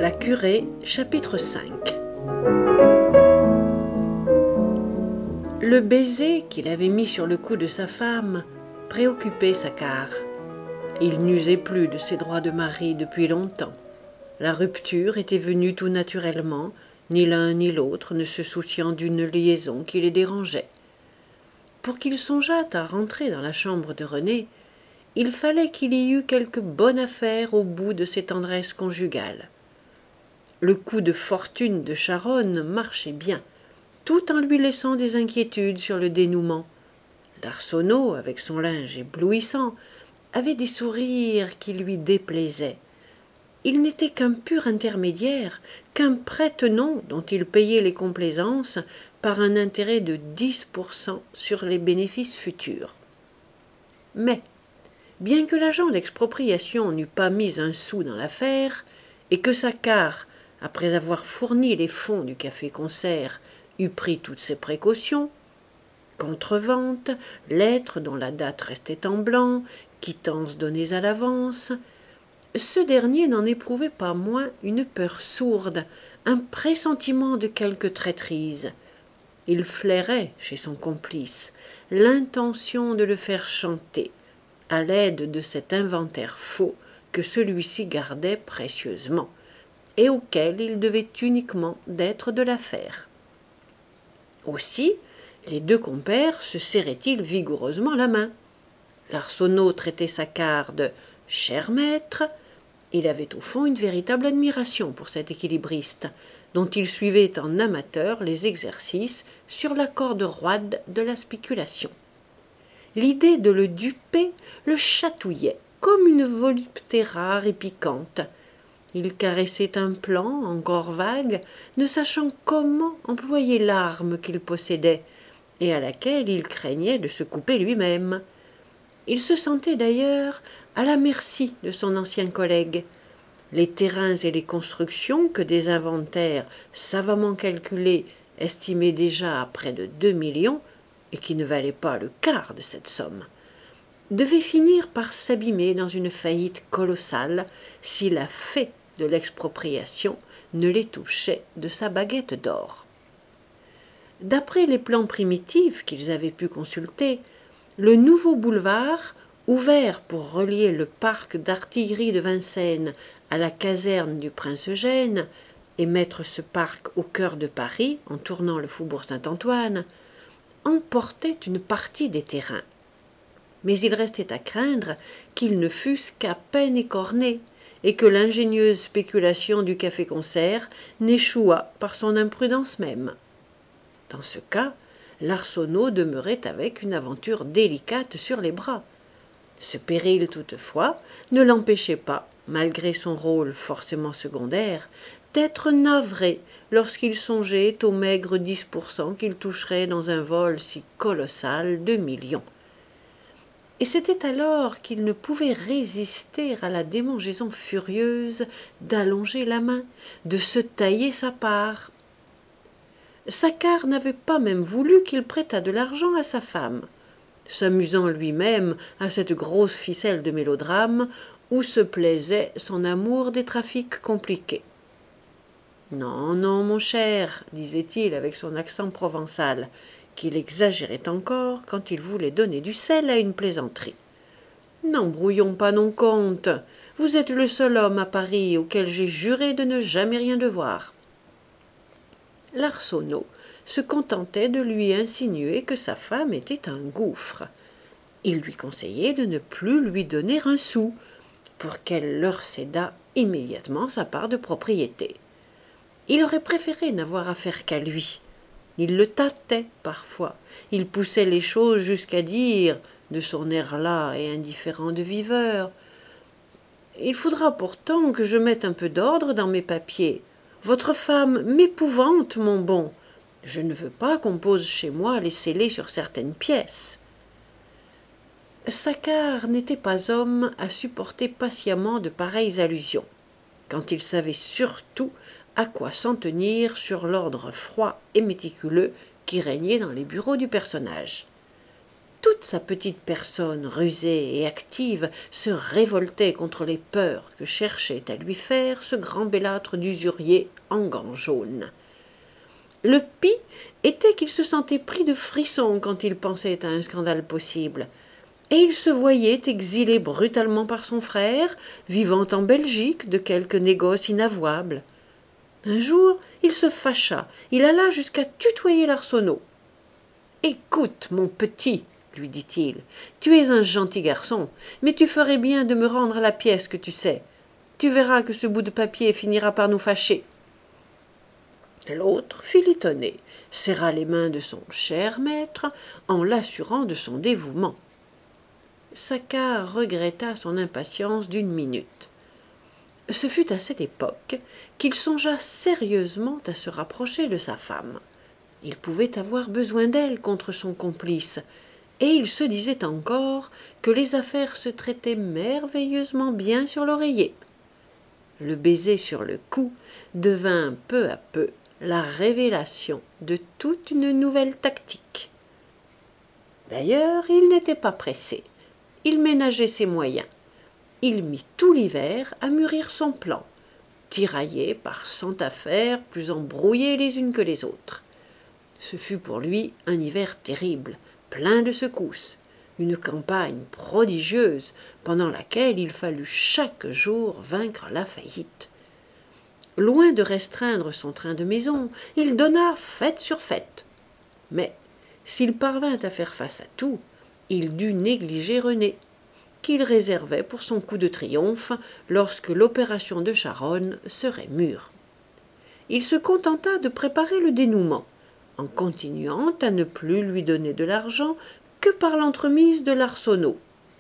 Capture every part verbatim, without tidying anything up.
La curée, chapitre cinq. Le baiser qu'il avait mis sur le cou de sa femme préoccupait Saccard. Il n'usait plus de ses droits de mari depuis longtemps. La rupture était venue tout naturellement, ni l'un ni l'autre ne se souciant d'une liaison qui les dérangeait. Pour qu'il songeât à rentrer dans la chambre de Renée, il fallait qu'il y eût quelque bonne affaire au bout de ses tendresses conjugales. Le coup de fortune de Charonne marchait bien, tout en lui laissant des inquiétudes sur le dénouement. L'Arsenault, avec son linge éblouissant, avait des sourires qui lui déplaisaient. Il n'était qu'un pur intermédiaire, qu'un prête-nom dont il payait les complaisances par un intérêt de dix pour cent sur les bénéfices futurs. Mais, bien que l'agent d'expropriation n'eût pas mis un sou dans l'affaire, et que Saccard, après avoir fourni les fonds du café-concert, eût pris toutes ses précautions, contrevente, lettres dont la date restait en blanc, quittances données à l'avance, ce dernier n'en éprouvait pas moins une peur sourde, un pressentiment de quelque traîtrise. Il flairait, chez son complice, l'intention de le faire chanter, à l'aide de cet inventaire faux que celui-ci gardait précieusement, et auquel il devait uniquement d'être de l'affaire. Aussi, les deux compères se serraient-ils vigoureusement la main. L'Arsenault traitait Saccard de « cher maître ». Il avait au fond une véritable admiration pour cet équilibriste, dont il suivait en amateur les exercices sur la corde roide de la spéculation. L'idée de le duper le chatouillait, comme une volupté rare et piquante. Il caressait un plan encore vague, ne sachant comment employer l'arme qu'il possédait, et à laquelle il craignait de se couper lui-même. Il se sentait d'ailleurs à la merci de son ancien collègue. Les terrains et les constructions que des inventaires savamment calculés estimaient déjà à près de deux millions, et qui ne valaient pas le quart de cette somme, devaient finir par s'abîmer dans une faillite colossale si la fée de l'expropriation ne les touchait de sa baguette d'or. D'après les plans primitifs qu'ils avaient pu consulter, le nouveau boulevard, ouvert pour relier le parc d'artillerie de Vincennes à la caserne du Prince-Eugène et mettre ce parc au cœur de Paris en tournant le faubourg Saint-Antoine, emportait une partie des terrains. Mais il restait à craindre qu'ils ne fussent qu'à peine écornés et que l'ingénieuse spéculation du café-concert n'échouât par son imprudence même. Dans ce cas, l'Arsenault demeurait avec une aventure délicate sur les bras. Ce péril, toutefois, ne l'empêchait pas, malgré son rôle forcément secondaire, d'être navré lorsqu'il songeait aux maigres dix pour cent qu'il toucherait dans un vol si colossal de millions. Et c'était alors qu'il ne pouvait résister à la démangeaison furieuse d'allonger la main, de se tailler sa part. Saccard n'avait pas même voulu qu'il prêtât de l'argent à sa femme, s'amusant lui-même à cette grosse ficelle de mélodrame où se plaisait son amour des trafics compliqués. « Non, non, mon cher, disait-il avec son accent provençal, qu'il exagérait encore quand il voulait donner du sel à une plaisanterie. « N'embrouillons pas nos comptes. Vous êtes le seul homme à Paris auquel j'ai juré de ne jamais rien devoir. » L'Arsenault se contentait de lui insinuer que sa femme était un gouffre. Il lui conseillait de ne plus lui donner un sou, pour qu'elle leur cédât immédiatement sa part de propriété. Il aurait préféré n'avoir affaire qu'à lui. Il le tâtait parfois, il poussait les choses jusqu'à dire, de son air las et indifférent de viveur, « Il faudra pourtant que je mette un peu d'ordre dans mes papiers. Votre femme m'épouvante, mon bon. Je ne veux pas qu'on pose chez moi les scellés sur certaines pièces. » Saccard n'était pas homme à supporter patiemment de pareilles allusions, quand il savait surtout à quoi s'en tenir sur l'ordre froid et méticuleux qui régnait dans les bureaux du personnage. Toute sa petite personne rusée et active se révoltait contre les peurs que cherchait à lui faire ce grand bellâtre d'usurier en gants jaunes. Le pis était qu'il se sentait pris de frissons quand il pensait à un scandale possible, et il se voyait exilé brutalement par son frère, vivant en Belgique de quelque négoce inavouable. Un jour, il se fâcha, il alla jusqu'à tutoyer l'Arsenault. « Écoute, mon petit, lui dit-il, tu es un gentil garçon, mais tu ferais bien de me rendre la pièce que tu sais. Tu verras que ce bout de papier finira par nous fâcher. » L'autre fut étonné, serra les mains de son cher maître en l'assurant de son dévouement. Saccard regretta son impatience d'une minute. Ce fut à cette époque qu'il songea sérieusement à se rapprocher de sa femme. Il pouvait avoir besoin d'elle contre son complice, et il se disait encore que les affaires se traitaient merveilleusement bien sur l'oreiller. Le baiser sur le cou devint peu à peu la révélation de toute une nouvelle tactique. D'ailleurs, il n'était pas pressé. Il ménageait ses moyens. Il mit tout l'hiver à mûrir son plan, tiraillé par cent affaires plus embrouillées les unes que les autres. Ce fut pour lui un hiver terrible, plein de secousses, une campagne prodigieuse pendant laquelle il fallut chaque jour vaincre la faillite. Loin de restreindre son train de maison, il donna fête sur fête. Mais s'il parvint à faire face à tout, il dut négliger René, qu'il réservait pour son coup de triomphe lorsque l'opération de Charonne serait mûre. Il se contenta de préparer le dénouement, en continuant à ne plus lui donner de l'argent que par l'entremise de l'Arsenault.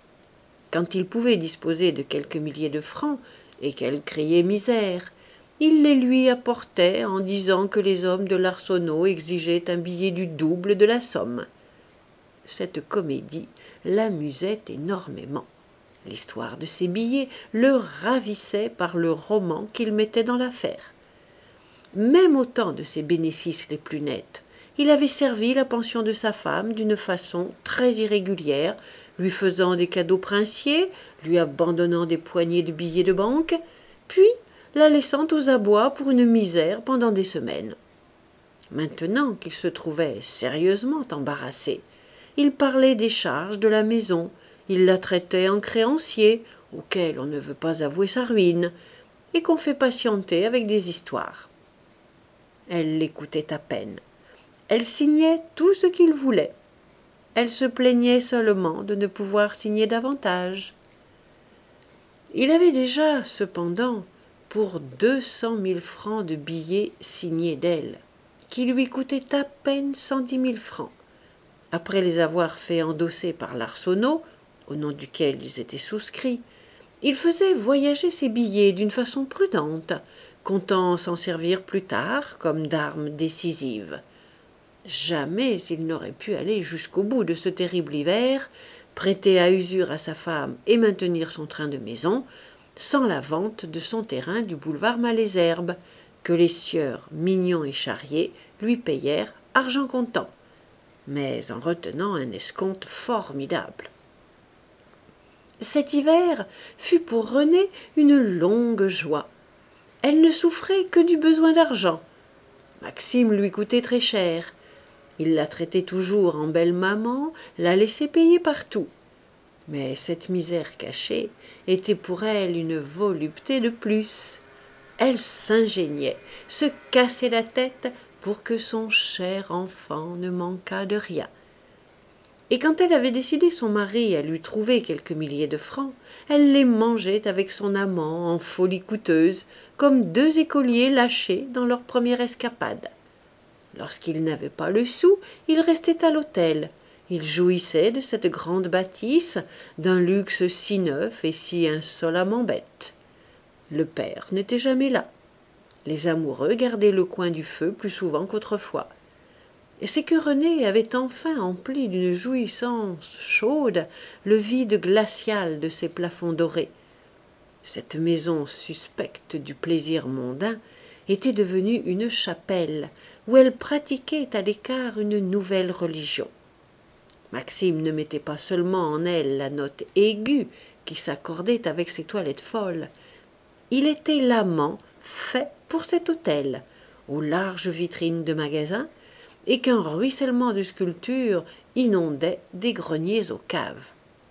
Quand il pouvait disposer de quelques milliers de francs, et qu'elle criait misère, il les lui apportait en disant que les hommes de l'Arsenault exigeaient un billet du double de la somme. Cette comédie l'amusait énormément. L'histoire de ces billets le ravissait par le roman qu'il mettait dans l'affaire. Même au temps de ses bénéfices les plus nets, il avait servi la pension de sa femme d'une façon très irrégulière, lui faisant des cadeaux princiers, lui abandonnant des poignées de billets de banque, puis la laissant aux abois pour une misère pendant des semaines. Maintenant qu'il se trouvait sérieusement embarrassé, il parlait des charges de la maison, il la traitait en créancier, auquel on ne veut pas avouer sa ruine, et qu'on fait patienter avec des histoires. Elle l'écoutait à peine. Elle signait tout ce qu'il voulait. Elle se plaignait seulement de ne pouvoir signer davantage. Il avait déjà, cependant, pour deux cent mille francs de billets signés d'elle, qui lui coûtaient à peine cent dix mille francs. Après les avoir fait endosser par l'Arsenault, au nom duquel ils étaient souscrits, il faisait voyager ces billets d'une façon prudente, comptant s'en servir plus tard comme d'arme décisive. Jamais il n'aurait pu aller jusqu'au bout de ce terrible hiver, prêter à usure à sa femme et maintenir son train de maison, sans la vente de son terrain du boulevard Malesherbes, que les sieurs Mignon et Charrier lui payèrent argent comptant, mais en retenant un escompte formidable. Cet hiver fut pour René une longue joie. Elle ne souffrait que du besoin d'argent. Maxime lui coûtait très cher. Il la traitait toujours en belle maman, la laissait payer partout. Mais cette misère cachée était pour elle une volupté de plus. Elle s'ingéniait, se cassait la tête pour que son cher enfant ne manquât de rien. Et quand elle avait décidé son mari à lui trouver quelques milliers de francs, elle les mangeait avec son amant en folie coûteuse, comme deux écoliers lâchés dans leur première escapade. Lorsqu'il n'avait pas le sou, il restait à l'hôtel. Il jouissait de cette grande bâtisse, d'un luxe si neuf et si insolemment bête. Le père n'était jamais là. Les amoureux gardaient le coin du feu plus souvent qu'autrefois. Et c'est que René avait enfin empli d'une jouissance chaude le vide glacial de ses plafonds dorés. Cette maison suspecte du plaisir mondain était devenue une chapelle où elle pratiquait à l'écart une nouvelle religion. Maxime ne mettait pas seulement en elle la note aiguë qui s'accordait avec ses toilettes folles. Il était l'amant fait pour cet hôtel, aux larges vitrines de magasins, et qu'un ruissellement de sculptures inondait des greniers aux caves.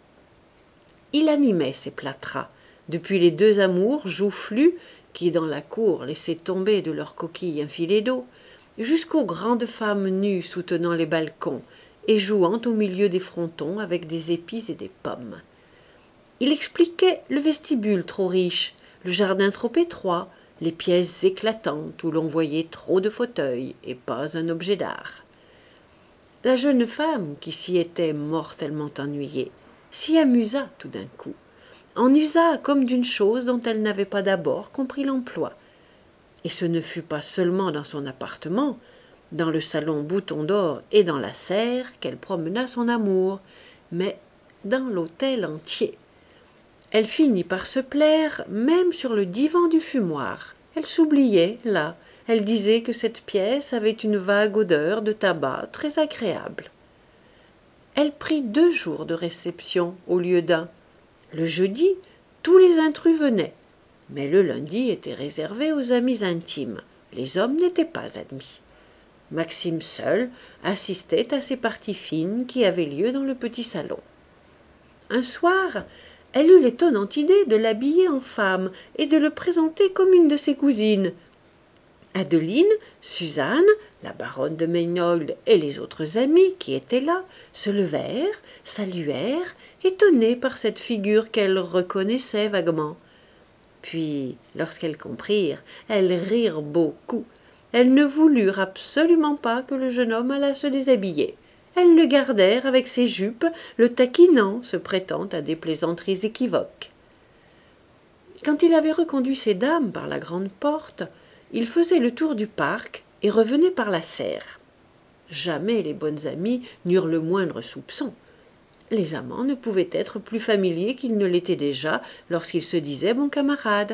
Il animait ces plâtras, depuis les deux amours joufflus qui, dans la cour, laissaient tomber de leurs coquilles un filet d'eau, jusqu'aux grandes femmes nues soutenant les balcons et jouant au milieu des frontons avec des épis et des pommes. Il expliquait le vestibule trop riche, le jardin trop étroit, les pièces éclatantes où l'on voyait trop de fauteuils et pas un objet d'art. La jeune femme, qui s'y était mortellement ennuyée, s'y amusa tout d'un coup, en usa comme d'une chose dont elle n'avait pas d'abord compris l'emploi. Et ce ne fut pas seulement dans son appartement, dans le salon Bouton d'Or et dans la serre qu'elle promena son amour, mais dans l'hôtel entier. Elle finit par se plaire même sur le divan du fumoir. Elle s'oubliait, là. Elle disait que cette pièce avait une vague odeur de tabac très agréable. Elle prit deux jours de réception au lieu d'un. Le jeudi, tous les intrus venaient, mais le lundi était réservé aux amis intimes. Les hommes n'étaient pas admis. Maxime seul assistait à ces parties fines qui avaient lieu dans le petit salon. Un soir, elle eut l'étonnante idée de l'habiller en femme et de le présenter comme une de ses cousines. Adeline, Suzanne, la baronne de Mainold et les autres amis qui étaient là se levèrent, saluèrent, étonnés par cette figure qu'elles reconnaissaient vaguement. Puis, lorsqu'elles comprirent, elles rirent beaucoup. Elles ne voulurent absolument pas que le jeune homme allât se déshabiller. Elles le gardèrent avec ses jupes, le taquinant, se prêtant à des plaisanteries équivoques. Quand il avait reconduit ces dames par la grande porte, il faisait le tour du parc et revenait par la serre. Jamais les bonnes amies n'eurent le moindre soupçon. Les amants ne pouvaient être plus familiers qu'ils ne l'étaient déjà lorsqu'ils se disaient bons camarades.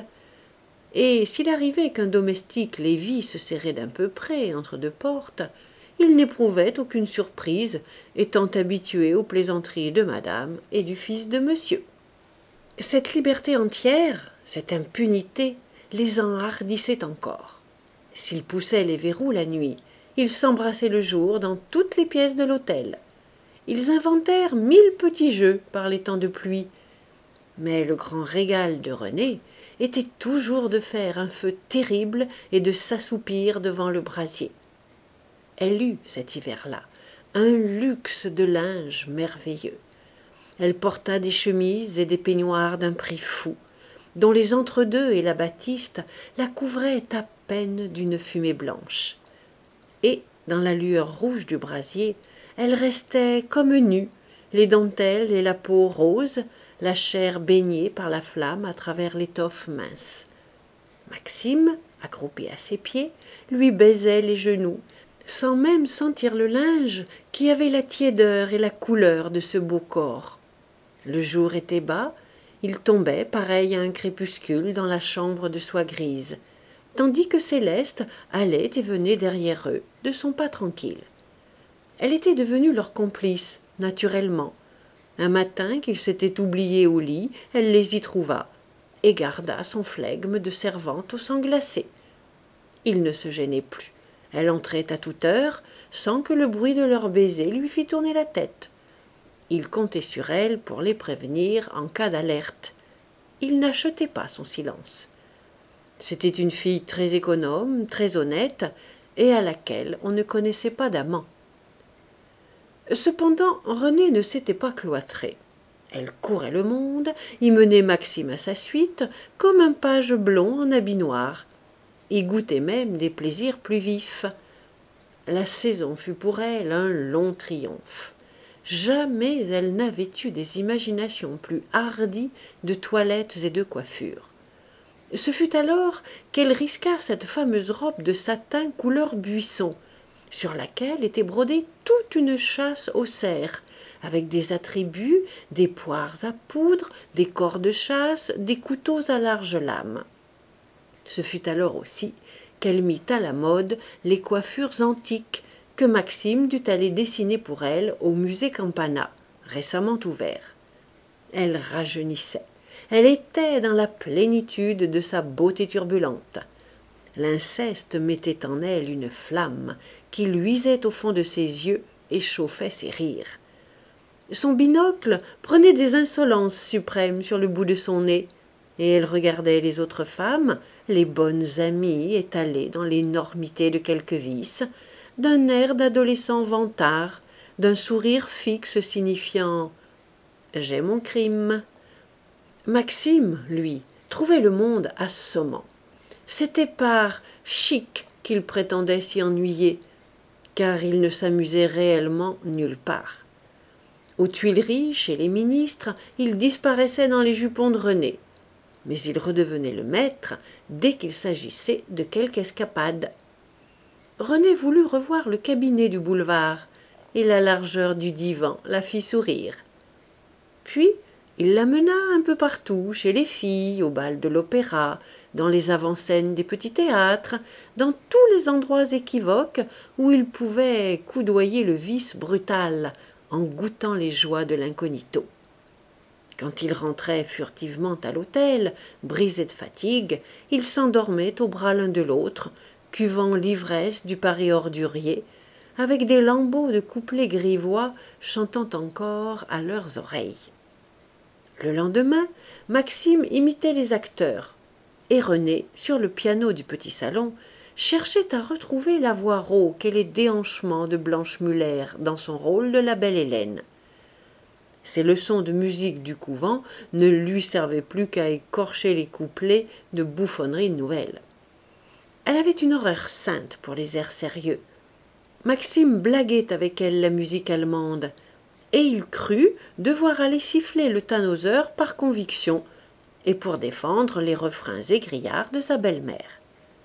Et s'il arrivait qu'un domestique les vît se serrer d'un peu près entre deux portes, il n'éprouvait aucune surprise, étant habitué aux plaisanteries de madame et du fils de monsieur. Cette liberté entière, cette impunité, les enhardissait encore. S'ils poussaient les verrous la nuit, ils s'embrassaient le jour dans toutes les pièces de l'hôtel. Ils inventèrent mille petits jeux par les temps de pluie. Mais le grand régal de Renée était toujours de faire un feu terrible et de s'assoupir devant le brasier. Elle eut, cet hiver-là, un luxe de linge merveilleux. Elle porta des chemises et des peignoirs d'un prix fou, dont les entre-deux et la batiste la couvraient à peine d'une fumée blanche. Et, dans la lueur rouge du brasier, elle restait comme nue, les dentelles et la peau rose, la chair baignée par la flamme à travers l'étoffe mince. Maxime, accroupi à ses pieds, lui baisait les genoux, sans même sentir le linge qui avait la tiédeur et la couleur de ce beau corps. Le jour était bas, il tombait pareil à un crépuscule dans la chambre de soie grise, tandis que Céleste allait et venait derrière eux, de son pas tranquille. Elle était devenue leur complice, naturellement. Un matin qu'ils s'étaient oubliés au lit, elle les y trouva, et garda son flegme de servante au sang glacé. Ils ne se gênaient plus. Elle entrait à toute heure, sans que le bruit de leurs baisers lui fît tourner la tête. Il comptait sur elle pour les prévenir en cas d'alerte. Il n'achetait pas son silence. C'était une fille très économe, très honnête, et à laquelle on ne connaissait pas d'amant. Cependant, Renée ne s'était pas cloîtrée. Elle courait le monde, y menait Maxime à sa suite, comme un page blond en habit noir, y goûtait même des plaisirs plus vifs. La saison fut pour elle un long triomphe. Jamais elle n'avait eu des imaginations plus hardies de toilettes et de coiffures. Ce fut alors qu'elle risqua cette fameuse robe de satin couleur buisson, sur laquelle était brodée toute une chasse aux cerfs, avec des attributs, des poires à poudre, des cors de chasse, des couteaux à large lame. Ce fut alors aussi qu'elle mit à la mode les coiffures antiques, que Maxime dut aller dessiner pour elle au musée Campana, récemment ouvert. Elle rajeunissait. Elle était dans la plénitude de sa beauté turbulente. L'inceste mettait en elle une flamme qui luisait au fond de ses yeux et chauffait ses rires. Son binocle prenait des insolences suprêmes sur le bout de son nez, et elle regardait les autres femmes, les bonnes amies étalées dans l'énormité de quelques vices, d'un air d'adolescent vantard, d'un sourire fixe signifiant « j'ai mon crime ». Maxime, lui, trouvait le monde assommant. C'était par chic qu'il prétendait s'y ennuyer, car il ne s'amusait réellement nulle part. Aux Tuileries, chez les ministres, il disparaissait dans les jupons de René, mais il redevenait le maître dès qu'il s'agissait de quelque escapade. René voulut revoir le cabinet du boulevard, et la largeur du divan la fit sourire. Puis il l'amena un peu partout, chez les filles, au bal de l'opéra, dans les avant-scènes des petits théâtres, dans tous les endroits équivoques où il pouvait coudoyer le vice brutal, en goûtant les joies de l'incognito. Quand il rentrait furtivement à l'hôtel, brisé de fatigue, il s'endormait au bras l'un de l'autre, cuvant l'ivresse du Paris ordurier, avec des lambeaux de couplets grivois chantant encore à leurs oreilles. Le lendemain, Maxime imitait les acteurs, et René, sur le piano du petit salon, cherchait à retrouver la voix rauque et les déhanchements de Blanche Muller dans son rôle de la belle Hélène. Ses leçons de musique du couvent ne lui servaient plus qu'à écorcher les couplets de bouffonneries nouvelles. Elle avait une horreur sainte pour les airs sérieux. Maxime blaguait avec elle la musique allemande, et il crut devoir aller siffler le Tannhäuser par conviction et pour défendre les refrains égrillards de sa belle-mère.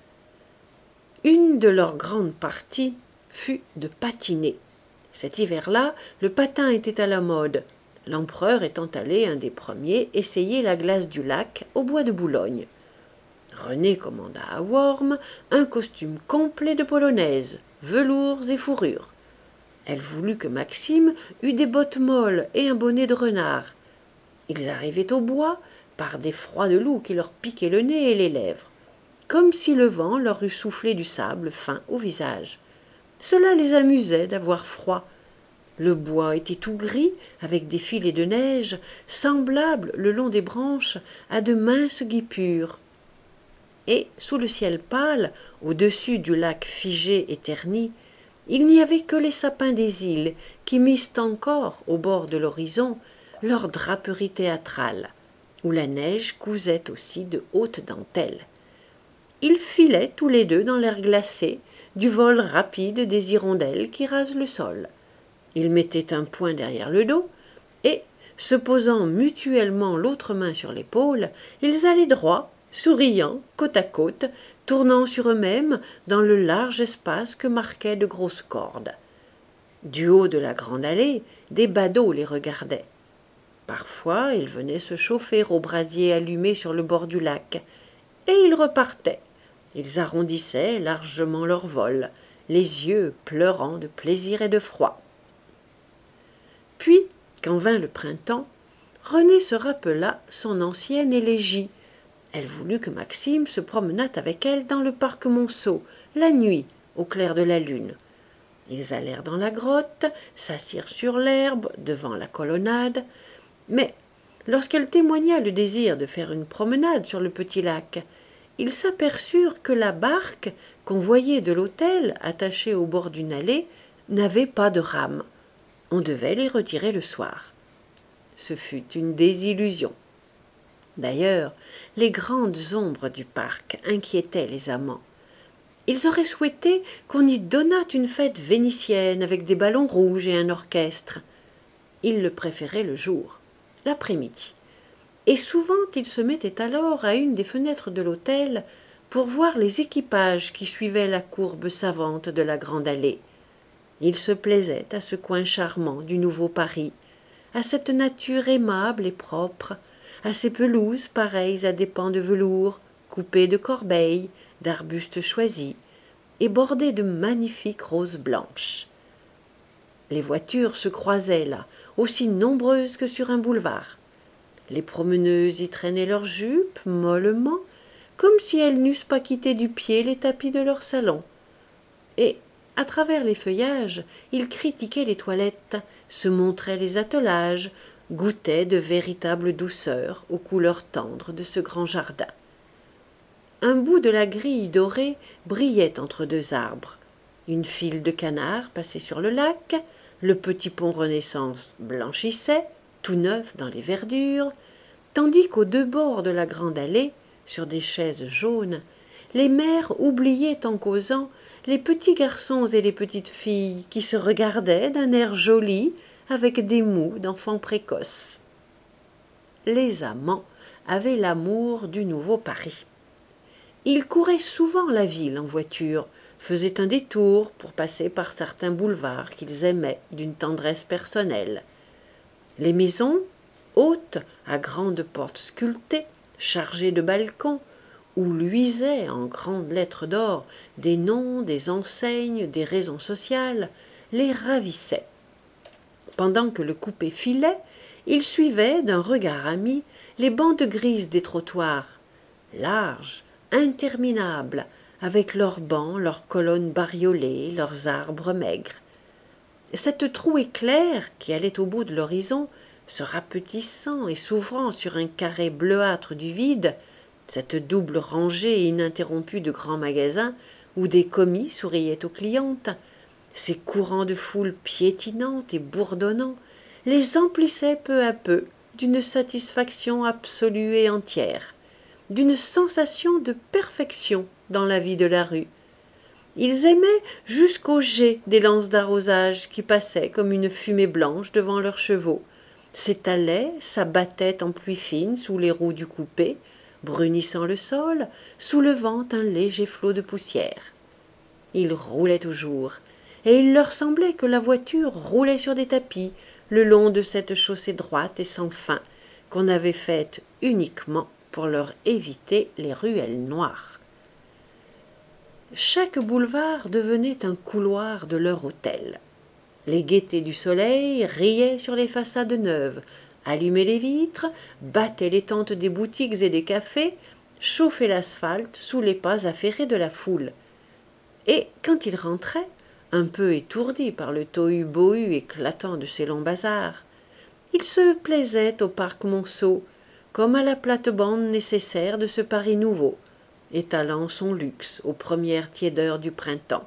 Une de leurs grandes parties fut de patiner. Cet hiver-là, le patin était à la mode, l'empereur étant allé un des premiers essayer la glace du lac au bois de Boulogne. René commanda à Worm un costume complet de polonaise, velours et fourrures. Elle voulut que Maxime eût des bottes molles et un bonnet de renard. Ils arrivaient au bois par des froids de loup qui leur piquaient le nez et les lèvres, comme si le vent leur eût soufflé du sable fin au visage. Cela les amusait d'avoir froid. Le bois était tout gris, avec des filets de neige, semblables, le long des branches, à de minces guipures. Et, sous le ciel pâle, au-dessus du lac figé et terni, il n'y avait que les sapins des îles qui missent encore, au bord de l'horizon, leur draperie théâtrale, où la neige cousait aussi de hautes dentelles. Ils filaient tous les deux dans l'air glacé, du vol rapide des hirondelles qui rasent le sol. Ils mettaient un poing derrière le dos, et, se posant mutuellement l'autre main sur l'épaule, ils allaient droit, souriant, côte à côte, tournant sur eux-mêmes dans le large espace que marquaient de grosses cordes. Du haut de la grande allée, des badauds les regardaient. Parfois, ils venaient se chauffer au brasier allumé sur le bord du lac, et ils repartaient. Ils arrondissaient largement leur vol, les yeux pleurant de plaisir et de froid. Puis, quand vint le printemps, René se rappela son ancienne élégie. Elle voulut que Maxime se promenât avec elle dans le parc Monceau, la nuit, au clair de la lune. Ils allèrent dans la grotte, s'assirent sur l'herbe, devant la colonnade, mais lorsqu'elle témoigna le désir de faire une promenade sur le petit lac, ils s'aperçurent que la barque qu'on voyait de l'hôtel, attachée au bord d'une allée, n'avait pas de rame. On devait les retirer le soir. Ce fut une désillusion. D'ailleurs, les grandes ombres du parc inquiétaient les amants. Ils auraient souhaité qu'on y donnât une fête vénitienne avec des ballons rouges et un orchestre. Ils le préféraient le jour, l'après-midi, et souvent ils se mettaient alors à une des fenêtres de l'hôtel pour voir les équipages qui suivaient la courbe savante de la grande allée. Ils se plaisaient à ce coin charmant du nouveau Paris, à cette nature aimable et propre, à ces pelouses pareilles à des pans de velours, coupées de corbeilles, d'arbustes choisis, et bordées de magnifiques roses blanches. Les voitures se croisaient là, aussi nombreuses que sur un boulevard. Les promeneuses y traînaient leurs jupes mollement, comme si elles n'eussent pas quitté du pied les tapis de leur salon. Et, à travers les feuillages, ils critiquaient les toilettes, se montraient les attelages, goûtaient de véritables douceurs aux couleurs tendres de ce grand jardin. Un bout de la grille dorée brillait entre deux arbres. Une file de canards passait sur le lac, le petit pont Renaissance blanchissait, tout neuf dans les verdures, tandis qu'aux deux bords de la grande allée, sur des chaises jaunes, les mères oubliaient en causant les petits garçons et les petites filles qui se regardaient d'un air joli avec des mots d'enfants précoces. Les amants avaient l'amour du nouveau Paris. Ils couraient souvent la ville en voiture, faisaient un détour pour passer par certains boulevards qu'ils aimaient d'une tendresse personnelle. Les maisons, hautes, à grandes portes sculptées, chargées de balcons, où luisaient en grandes lettres d'or des noms, des enseignes, des raisons sociales, les ravissaient. Pendant que le coupé filait, ils suivaient d'un regard ami les bandes grises des trottoirs, larges, interminables, avec leurs bancs, leurs colonnes bariolées, leurs arbres maigres. Cette trouée claire qui allait au bout de l'horizon, se rapetissant et s'ouvrant sur un carré bleuâtre du vide, cette double rangée ininterrompue de grands magasins où des commis souriaient aux clientes, ces courants de foule piétinantes et bourdonnants, les emplissaient peu à peu d'une satisfaction absolue et entière, d'une sensation de perfection dans la vie de la rue. Ils aimaient jusqu'au jet des lances d'arrosage qui passaient comme une fumée blanche devant leurs chevaux, s'étalaient, s'abattaient en pluie fine sous les roues du coupé, brunissant le sol, soulevant un léger flot de poussière. Ils roulaient toujours, et il leur semblait que la voiture roulait sur des tapis le long de cette chaussée droite et sans fin qu'on avait faite uniquement pour leur éviter les ruelles noires. Chaque boulevard devenait un couloir de leur hôtel. Les gaietés du soleil riaient sur les façades neuves, allumaient les vitres, battaient les tentes des boutiques et des cafés, chauffaient l'asphalte sous les pas affairés de la foule. Et quand ils rentraient, un peu étourdis par le tohu-bohu éclatant de ces longs bazars, ils se plaisaient au parc Monceau, comme à la plate-bande nécessaire de ce Paris nouveau, étalant son luxe aux premières tiédeurs du printemps.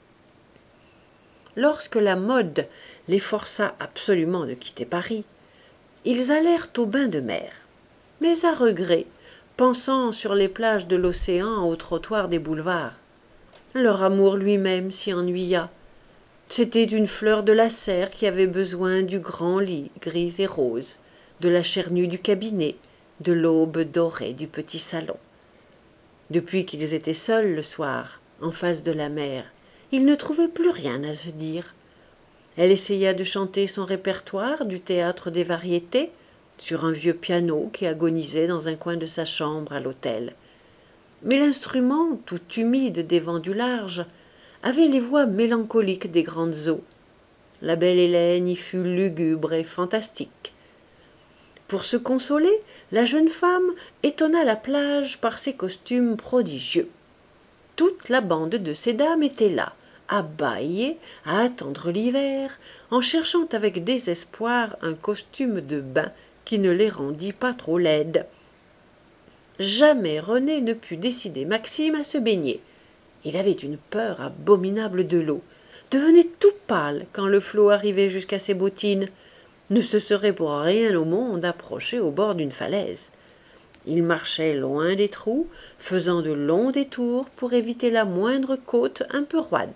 Lorsque la mode les força absolument de quitter Paris, ils allèrent au bain de mer, mais à regret, pensant sur les plages de l'océan au trottoir des boulevards. Leur amour lui-même s'y ennuya. C'était une fleur de la serre qui avait besoin du grand lit gris et rose, de la chair nue du cabinet, de l'aube dorée du petit salon. Depuis qu'ils étaient seuls le soir, en face de la mer, ils ne trouvaient plus rien à se dire. Elle essaya de chanter son répertoire du théâtre des variétés sur un vieux piano qui agonisait dans un coin de sa chambre à l'hôtel. Mais l'instrument, tout humide des vents du large, avait les voix mélancoliques des grandes eaux. La belle Hélène y fut lugubre et fantastique. Pour se consoler, la jeune femme étonna la plage par ses costumes prodigieux. Toute la bande de ces dames était là, à bâiller, à attendre l'hiver, en cherchant avec désespoir un costume de bain qui ne les rendît pas trop laides. Jamais René ne put décider Maxime à se baigner. Il avait une peur abominable de l'eau, devenait tout pâle quand le flot arrivait jusqu'à ses bottines, ne se serait pour rien au monde approché au bord d'une falaise. Il marchait loin des trous, faisant de longs détours pour éviter la moindre côte un peu roide.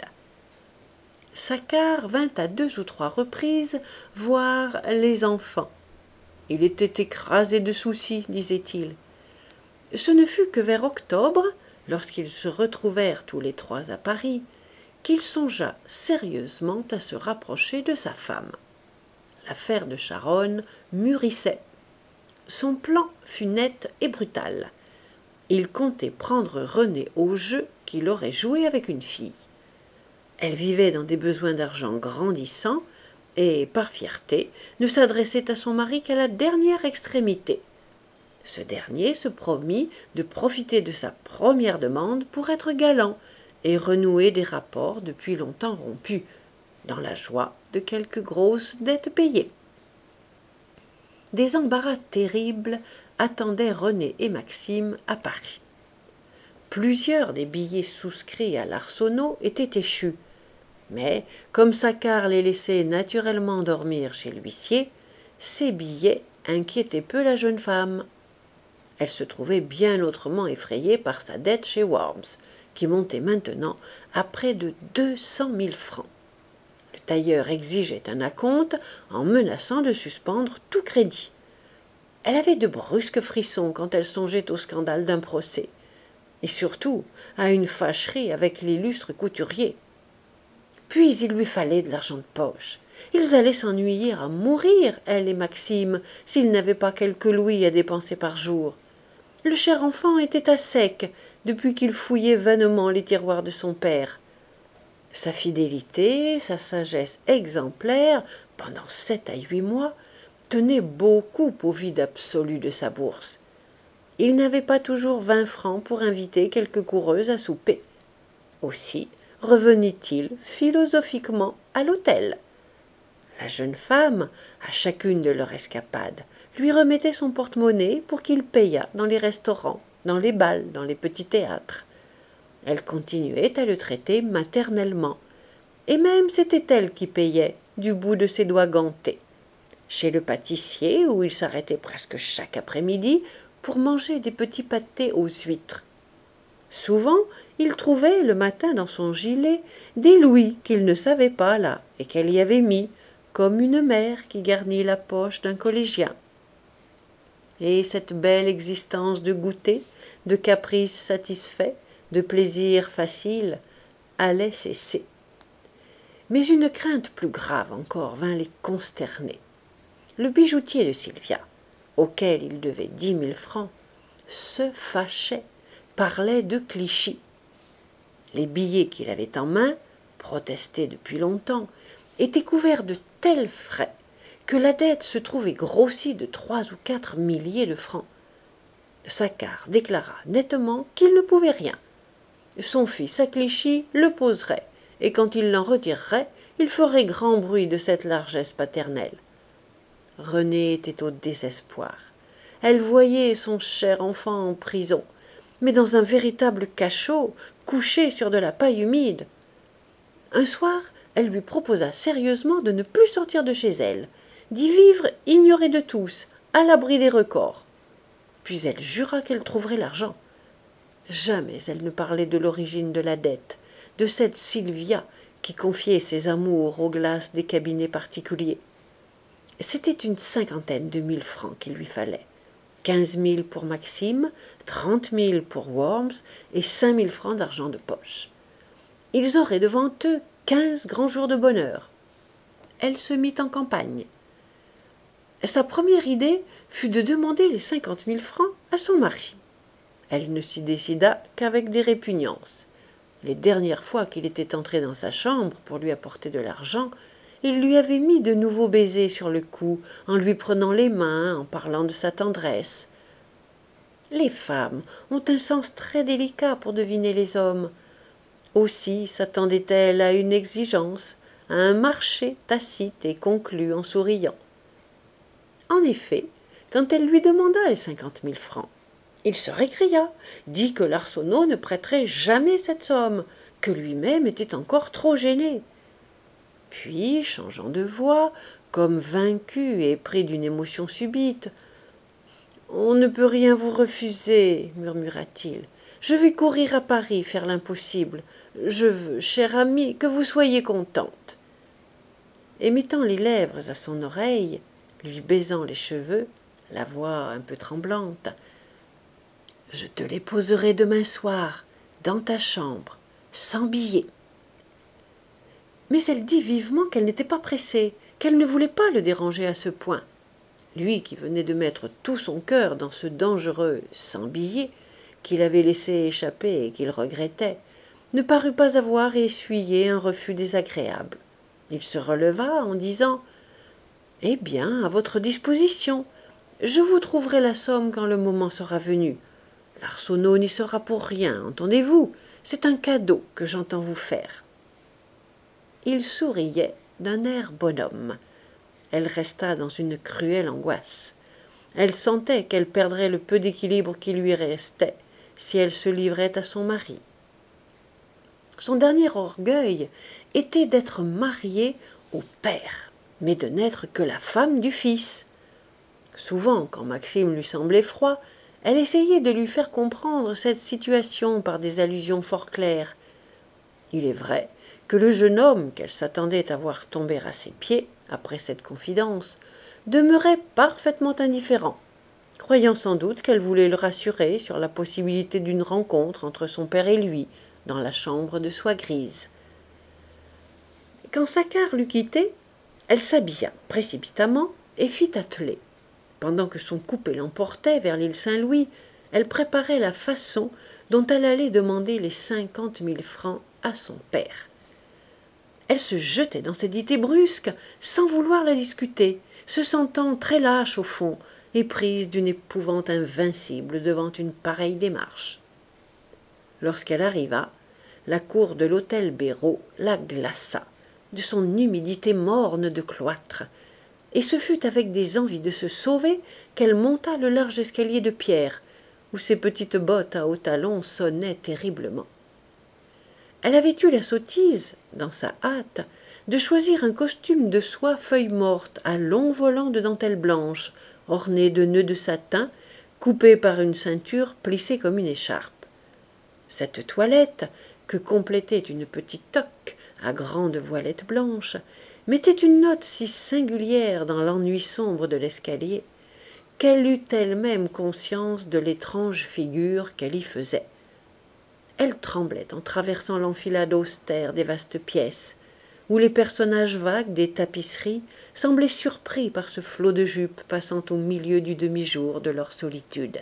Saccard vint à deux ou trois reprises voir les enfants. Il était écrasé de soucis, disait-il. Ce ne fut que vers octobre, lorsqu'ils se retrouvèrent tous les trois à Paris, qu'il songea sérieusement à se rapprocher de sa femme. L'affaire de Charonne mûrissait. Son plan fut net et brutal. Il comptait prendre René au jeu qu'il aurait joué avec une fille. Elle vivait dans des besoins d'argent grandissants, et, par fierté, ne s'adressait à son mari qu'à la dernière extrémité. Ce dernier se promit de profiter de sa première demande pour être galant et renouer des rapports depuis longtemps rompus, dans la joie de quelques grosses dettes payées. Des embarras terribles attendaient René et Maxime à Paris. Plusieurs des billets souscrits à l'Arsenault étaient échus, mais comme Saccard les laissait naturellement dormir chez l'huissier, ces billets inquiétaient peu la jeune femme. Elle se trouvait bien autrement effrayée par sa dette chez Worms, qui montait maintenant à près de deux cent mille francs. Le tailleur exigeait un acompte en menaçant de suspendre tout crédit. Elle avait de brusques frissons quand elle songeait au scandale d'un procès, et surtout à une fâcherie avec l'illustre couturier. Puis il lui fallait de l'argent de poche. Ils allaient s'ennuyer à mourir, elle et Maxime, s'ils n'avaient pas quelques louis à dépenser par jour. Le cher enfant était à sec depuis qu'il fouillait vainement les tiroirs de son père. Sa fidélité, sa sagesse exemplaire, pendant sept à huit mois, tenaient beaucoup au vide absolu de sa bourse. Il n'avait pas toujours vingt francs pour inviter quelques coureuses à souper. Aussi revenait-il philosophiquement à l'hôtel. La jeune femme, à chacune de leurs escapades, lui remettait son porte-monnaie pour qu'il payât dans les restaurants, dans les bals, dans les petits théâtres. Elle continuait à le traiter maternellement, et même c'était elle qui payait, du bout de ses doigts gantés. Chez le pâtissier, où il s'arrêtait presque chaque après-midi pour manger des petits pâtés aux huîtres. Souvent, il trouvait le matin dans son gilet des louis qu'il ne savait pas là et qu'elle y avait mis, comme une mère qui garnit la poche d'un collégien. Et cette belle existence de goûter, de caprices satisfaits, de plaisirs faciles, allait cesser. Mais une crainte plus grave encore vint les consterner. Le bijoutier de Sylvia, auquel il devait dix mille francs, se fâchait, parlait de Clichy. Les billets qu'il avait en main, protestés depuis longtemps, étaient couverts de tels frais que la dette se trouvait grossie de trois ou quatre milliers de francs. Saccard déclara nettement qu'il ne pouvait rien. Son fils à Clichy le poserait, et quand il l'en retirerait, il ferait grand bruit de cette largesse paternelle. Renée était au désespoir. Elle voyait son cher enfant en prison, mais dans un véritable cachot, couché sur de la paille humide. Un soir, elle lui proposa sérieusement de ne plus sortir de chez elle, d'y vivre ignorée de tous, à l'abri des recors. Puis elle jura qu'elle trouverait l'argent. Jamais elle ne parlait de l'origine de la dette, de cette Sylvia qui confiait ses amours aux glaces des cabinets particuliers. C'était une cinquantaine de mille francs qu'il lui fallait. Quinze mille pour Maxime, trente mille pour Worms et cinq mille francs d'argent de poche. Ils auraient devant eux quinze grands jours de bonheur. Elle se mit en campagne. Sa première idée fut de demander les cinquante mille francs à son mari. Elle ne s'y décida qu'avec des répugnances. Les dernières fois qu'il était entré dans sa chambre pour lui apporter de l'argent, il lui avait mis de nouveaux baisers sur le cou, en lui prenant les mains, en parlant de sa tendresse. Les femmes ont un sens très délicat pour deviner les hommes. Aussi s'attendait-elle à une exigence, à un marché tacite et conclu en souriant. En effet, quand elle lui demanda les cinquante mille francs, il se récria, dit que l'Arsenault ne prêterait jamais cette somme, que lui-même était encore trop gêné. Puis, changeant de voix, comme vaincu et pris d'une émotion subite, « On ne peut rien vous refuser, murmura-t-il. Je vais courir à Paris faire l'impossible. Je veux, chère amie, que vous soyez contente. » Et mettant les lèvres à son oreille, lui baisant les cheveux, la voix un peu tremblante, « Je te les poserai demain soir, dans ta chambre, sans billet. » Mais elle dit vivement qu'elle n'était pas pressée, qu'elle ne voulait pas le déranger à ce point. Lui, qui venait de mettre tout son cœur dans ce dangereux sans billet, qu'il avait laissé échapper et qu'il regrettait, ne parut pas avoir essuyé un refus désagréable. Il se releva en disant « Eh bien, à votre disposition. Je vous trouverai la somme quand le moment sera venu. L'Arsenault n'y sera pour rien, entendez-vous? C'est un cadeau que j'entends vous faire. » Il souriait d'un air bonhomme. Elle resta dans une cruelle angoisse. Elle sentait qu'elle perdrait le peu d'équilibre qui lui restait si elle se livrait à son mari. Son dernier orgueil était d'être mariée au père, mais de n'être que la femme du fils. Souvent, quand Maxime lui semblait froid, elle essayait de lui faire comprendre cette situation par des allusions fort claires. Il est vrai que le jeune homme qu'elle s'attendait à voir tomber à ses pieds, après cette confidence, demeurait parfaitement indifférent, croyant sans doute qu'elle voulait le rassurer sur la possibilité d'une rencontre entre son père et lui, dans la chambre de soie grise. Quand Saccard l'eut quittée, elle s'habilla précipitamment et fit atteler. Pendant que son coupé l'emportait vers l'île Saint-Louis, elle préparait la façon dont elle allait demander les cinquante mille francs à son père. Elle se jetait dans cette idée brusque, sans vouloir la discuter, se sentant très lâche au fond, et prise d'une épouvante invincible devant une pareille démarche. Lorsqu'elle arriva, la cour de l'hôtel Béraud la glaça de son humidité morne de cloître, et ce fut avec des envies de se sauver qu'elle monta le large escalier de pierre, où ses petites bottes à hauts talons sonnaient terriblement. Elle avait eu la sottise, dans sa hâte, de choisir un costume de soie feuille morte à longs volants de dentelle blanche, orné de nœuds de satin, coupés par une ceinture plissée comme une écharpe. Cette toilette, que complétait une petite toque à grande voilette blanche, mettait une note si singulière dans l'ennui sombre de l'escalier qu'elle eut elle-même conscience de l'étrange figure qu'elle y faisait. Elle tremblait en traversant l'enfilade austère des vastes pièces, où les personnages vagues des tapisseries semblaient surpris par ce flot de jupes passant au milieu du demi-jour de leur solitude.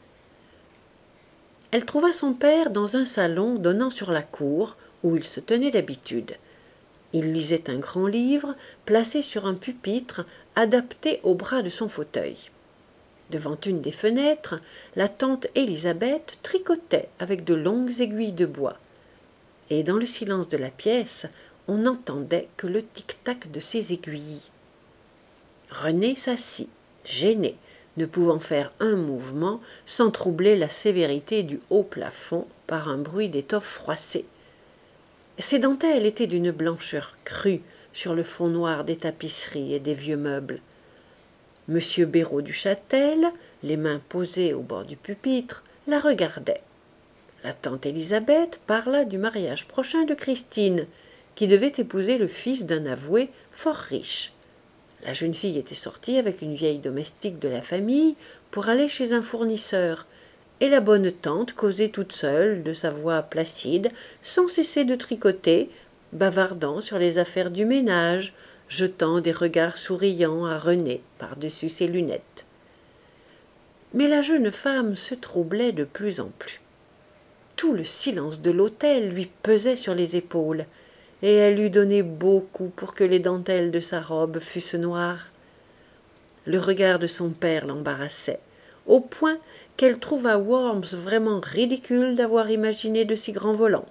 Elle trouva son père dans un salon donnant sur la cour, où il se tenait d'habitude. Il lisait un grand livre placé sur un pupitre adapté au bras de son fauteuil. Devant une des fenêtres, la tante Élisabeth tricotait avec de longues aiguilles de bois. Et dans le silence de la pièce, on n'entendait que le tic-tac de ses aiguilles. René s'assit, gêné, ne pouvant faire un mouvement sans troubler la sévérité du haut plafond par un bruit d'étoffe froissée. Ses dentelles étaient d'une blancheur crue sur le fond noir des tapisseries et des vieux meubles. Monsieur Béraud du Châtel, les mains posées au bord du pupitre, la regardait. La tante Élisabeth parla du mariage prochain de Christine, qui devait épouser le fils d'un avoué fort riche. La jeune fille était sortie avec une vieille domestique de la famille pour aller chez un fournisseur, et la bonne tante causait toute seule, de sa voix placide, sans cesser de tricoter, bavardant sur les affaires du ménage, jetant des regards souriants à René par-dessus ses lunettes. Mais la jeune femme se troublait de plus en plus. Tout le silence de l'hôtel lui pesait sur les épaules, et elle eût donné beaucoup pour que les dentelles de sa robe fussent noires. Le regard de son père l'embarrassait, au point qu'elle trouva Worms vraiment ridicule d'avoir imaginé de si grands volants.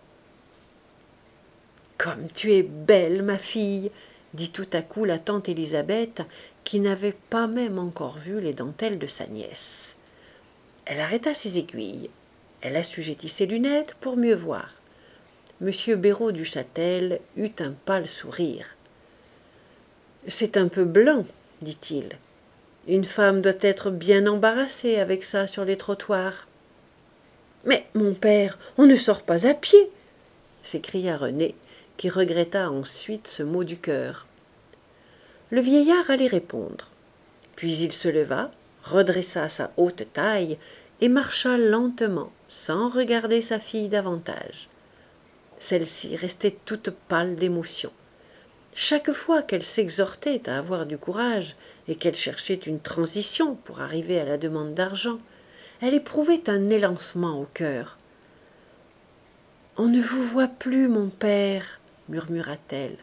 « Comme tu es belle, ma fille !» dit tout à coup la tante Élisabeth, qui n'avait pas même encore vu les dentelles de sa nièce. Elle arrêta ses aiguilles. Elle assujettit ses lunettes pour mieux voir. Monsieur Béraud du Châtel eut un pâle sourire. « C'est un peu blanc, dit-il. Une femme doit être bien embarrassée avec ça sur les trottoirs. »« Mais, mon père, on ne sort pas à pied !» s'écria René, qui regretta ensuite ce mot du cœur. Le vieillard allait répondre. Puis il se leva, redressa sa haute taille et marcha lentement, sans regarder sa fille davantage. Celle-ci restait toute pâle d'émotion. Chaque fois qu'elle s'exhortait à avoir du courage et qu'elle cherchait une transition pour arriver à la demande d'argent, elle éprouvait un élancement au cœur. « On ne vous voit plus, mon père, »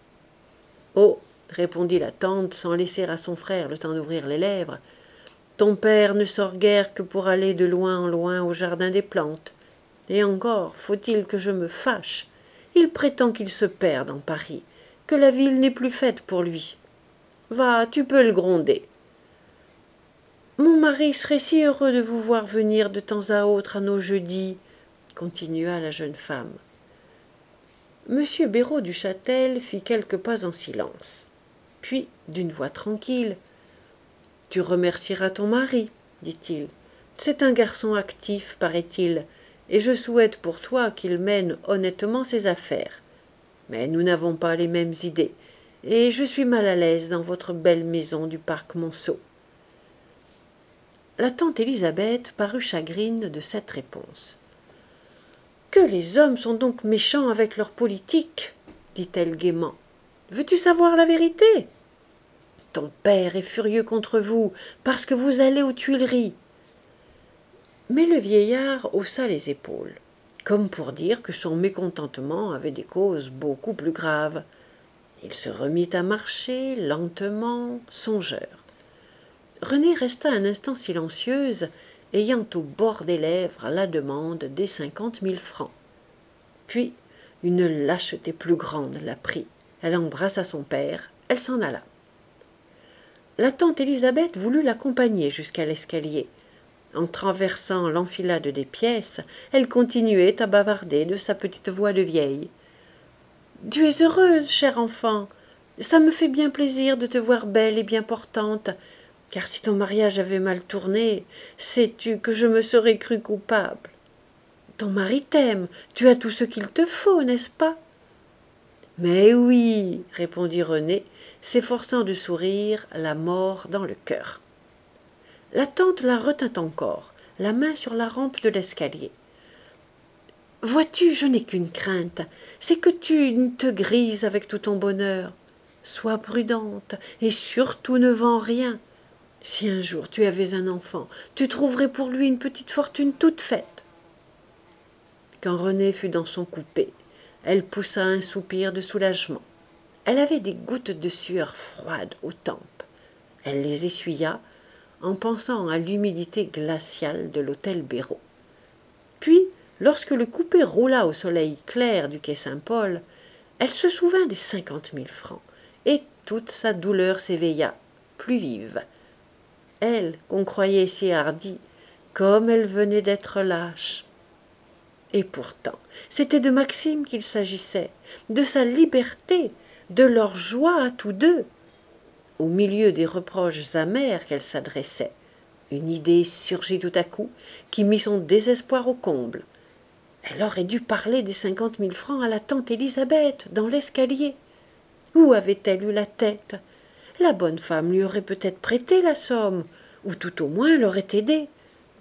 murmura-t-elle. Oh, répondit la tante sans laisser à son frère le temps d'ouvrir les lèvres, ton père ne sort guère que pour aller de loin en loin au jardin des plantes. Et encore, faut-il que je me fâche. Il prétend qu'il se perd dans Paris, que la ville n'est plus faite pour lui. Va, tu peux le gronder. Mon mari serait si heureux de vous voir venir de temps à autre à nos jeudis, continua la jeune femme. Monsieur Béraud du Châtel fit quelques pas en silence. Puis, d'une voix tranquille, « Tu remercieras ton mari, dit-il. C'est un garçon actif, paraît-il, et je souhaite pour toi qu'il mène honnêtement ses affaires. Mais nous n'avons pas les mêmes idées, et je suis mal à l'aise dans votre belle maison du parc Monceau. » La tante Élisabeth parut chagrine de cette réponse. « Que les hommes sont donc méchants avec leur politique, dit-elle gaiement. Veux-tu savoir la vérité ? Ton père est furieux contre vous, parce que vous allez aux Tuileries. » Mais le vieillard haussa les épaules, comme pour dire que son mécontentement avait des causes beaucoup plus graves. Il se remit à marcher, lentement, songeur. Renée resta un instant silencieuse, ayant au bord des lèvres la demande des cinquante mille francs. Puis, une lâcheté plus grande la prit. Elle embrassa son père, elle s'en alla. La tante Élisabeth voulut l'accompagner jusqu'à l'escalier. En traversant l'enfilade des pièces, elle continuait à bavarder de sa petite voix de vieille. « Tu es heureuse, chère enfant. Ça me fait bien plaisir de te voir belle et bien portante, car si ton mariage avait mal tourné, sais-tu que je me serais crue coupable. Ton mari t'aime, tu as tout ce qu'il te faut, n'est-ce pas ?»« Mais oui, répondit Renée, s'efforçant de sourire, la mort dans le cœur. La tante la retint encore, la main sur la rampe de l'escalier. « Vois-tu, je n'ai qu'une crainte, c'est que tu te grises avec tout ton bonheur. Sois prudente, et surtout ne vends rien. Si un jour tu avais un enfant, tu trouverais pour lui une petite fortune toute faite. » Quand Renée fut dans son coupé, elle poussa un soupir de soulagement. Elle avait des gouttes de sueur froide aux tempes. Elle les essuya, en pensant à l'humidité glaciale de l'hôtel Béraud. Puis, lorsque le coupé roula au soleil clair du quai Saint-Paul, elle se souvint des cinquante mille francs, et toute sa douleur s'éveilla, plus vive. Elle, qu'on croyait si hardie, comme elle venait d'être lâche. Et pourtant, c'était de Maxime qu'il s'agissait, de sa liberté, de leur joie à tous deux. Au milieu des reproches amers qu'elle s'adressait, une idée surgit tout à coup qui mit son désespoir au comble. Elle aurait dû parler des cinquante mille francs à la tante Élisabeth dans l'escalier. Où avait-elle eu la tête? La bonne femme lui aurait peut-être prêté la somme, ou tout au moins l'aurait aidée.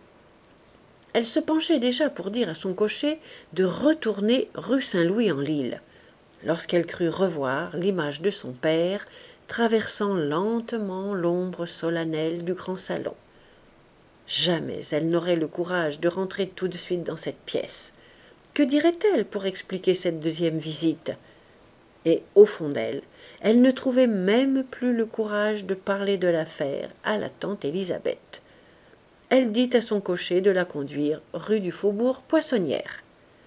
Elle se penchait déjà pour dire à son cocher de retourner rue Saint-Louis-en-Lille, lorsqu'elle crut revoir l'image de son père traversant lentement l'ombre solennelle du grand salon. Jamais elle n'aurait le courage de rentrer tout de suite dans cette pièce. Que dirait-elle pour expliquer cette deuxième visite? Et au fond d'elle, elle ne trouvait même plus le courage de parler de l'affaire à la tante Élisabeth. Elle dit à son cocher de la conduire rue du Faubourg Poissonnière.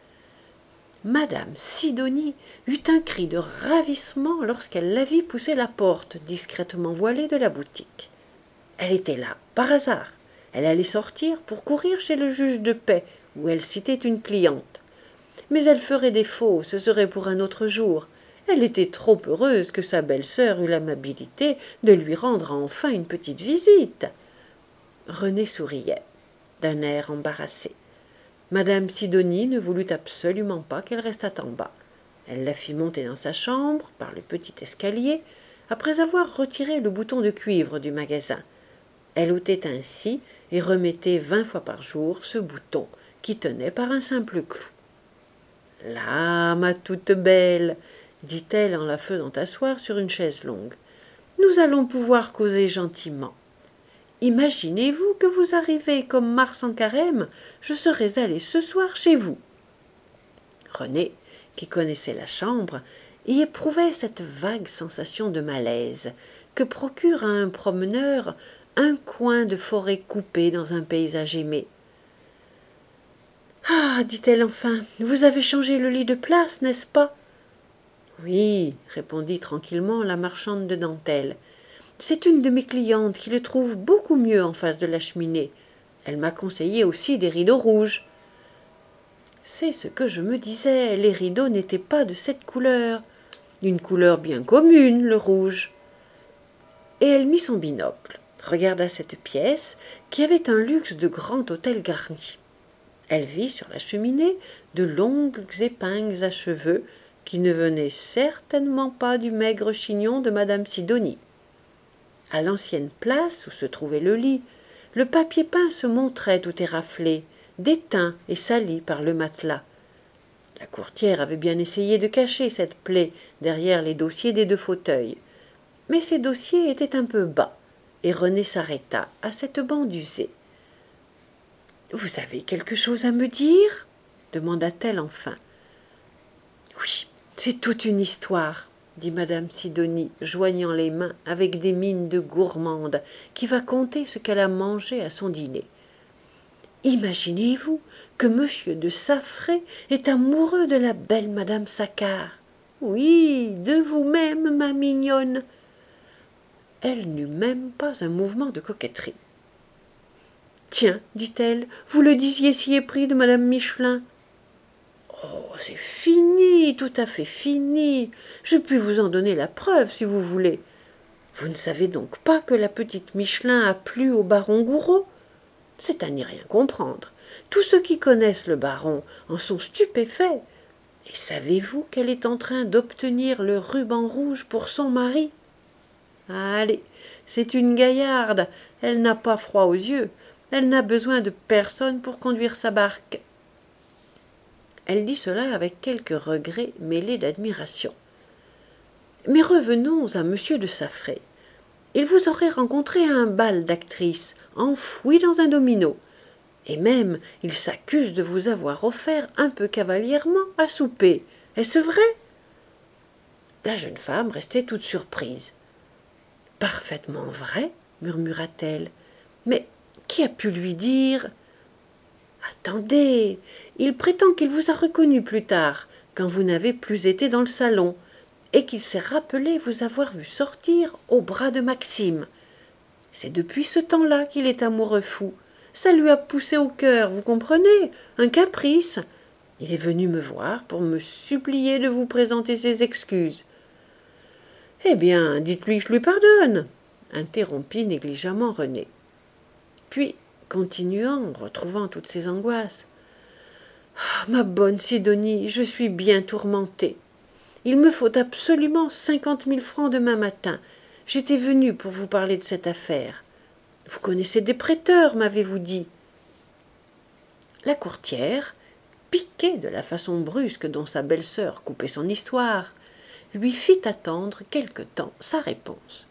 Madame Sidonie eut un cri de ravissement lorsqu'elle la vit pousser la porte discrètement voilée de la boutique. Elle était là, par hasard. Elle allait sortir pour courir chez le juge de paix, où elle citait une cliente. Mais elle ferait défaut, ce serait pour un autre jour. Elle était trop heureuse que sa belle-sœur eût l'amabilité de lui rendre enfin une petite visite. Renée souriait, d'un air embarrassé. Madame Sidonie ne voulut absolument pas qu'elle restât en bas. Elle la fit monter dans sa chambre, par le petit escalier, après avoir retiré le bouton de cuivre du magasin. Elle ôtait ainsi et remettait vingt fois par jour ce bouton qui tenait par un simple clou. « Là, ma toute belle, dit-elle en la faisant asseoir sur une chaise longue, nous allons pouvoir causer gentiment. Imaginez-vous que vous arrivez comme Mars en carême, je serais allée ce soir chez vous. » Renée, qui connaissait la chambre, y éprouvait cette vague sensation de malaise que procure à un promeneur un coin de forêt coupé dans un paysage aimé. « Ah, dit-elle enfin, vous avez changé le lit de place, n'est-ce pas ?»« Oui, répondit tranquillement la marchande de dentelle. C'est une de mes clientes qui le trouve beaucoup mieux en face de la cheminée. Elle m'a conseillé aussi des rideaux rouges. »« C'est ce que je me disais, les rideaux n'étaient pas de cette couleur. Une couleur bien commune, le rouge. » Et elle mit son binocle, regarda cette pièce qui avait un luxe de grand hôtel garni. Elle vit sur la cheminée de longues épingles à cheveux qui ne venaient certainement pas du maigre chignon de madame Sidonie. À l'ancienne place où se trouvait le lit, le papier peint se montrait tout éraflé, déteint et sali par le matelas. La courtière avait bien essayé de cacher cette plaie derrière les dossiers des deux fauteuils, mais ces dossiers étaient un peu bas, et René s'arrêta à cette bande usée. « Vous avez quelque chose à me dire ?» demanda-t-elle enfin. « Oui, c'est toute une histoire, » dit madame Sidonie, joignant les mains avec des mines de gourmande qui va conter ce qu'elle a mangé à son dîner. « Imaginez-vous que monsieur de Saffré est amoureux de la belle madame Saccard. Oui, de vous-même, ma mignonne. » Elle n'eut même pas un mouvement de coquetterie. « Tiens, dit-elle, vous le disiez si épris de madame Michelin. »« Oh, c'est fini, tout à fait fini. Je puis vous en donner la preuve, si vous voulez. Vous ne savez donc pas que la petite Michelin a plu au baron Gouraud? C'est à n'y rien comprendre. Tous ceux qui connaissent le baron en sont stupéfaits. Et savez-vous qu'elle est en train d'obtenir le ruban rouge pour son mari? Allez, c'est une gaillarde, elle n'a pas froid aux yeux. Elle n'a besoin de personne pour conduire sa barque. » Elle dit cela avec quelque regret mêlé d'admiration. « Mais revenons à monsieur de Saffré. Il vous aurait rencontré à un bal d'actrices, enfoui dans un domino. Et même, il s'accuse de vous avoir offert un peu cavalièrement à souper. Est-ce vrai ?» La jeune femme restait toute surprise. « Parfaitement vrai, » murmura-t-elle. « Mais qui a pu lui dire ?»« Attendez, il prétend qu'il vous a reconnu plus tard, quand vous n'avez plus été dans le salon, et qu'il s'est rappelé vous avoir vu sortir au bras de Maxime. C'est depuis ce temps-là qu'il est amoureux fou. Ça lui a poussé au cœur, vous comprenez, un caprice. Il est venu me voir pour me supplier de vous présenter ses excuses. »« Eh bien, dites-lui que je lui pardonne, » interrompit négligemment René. Puis, continuant, retrouvant toutes ses angoisses, « Ah, ma bonne Sidonie, je suis bien tourmentée. Il me faut absolument cinquante mille francs demain matin. J'étais venue pour vous parler de cette affaire. Vous connaissez des prêteurs, m'avez-vous dit. » La courtière, piquée de la façon brusque dont sa belle-sœur coupait son histoire, lui fit attendre quelque temps sa réponse.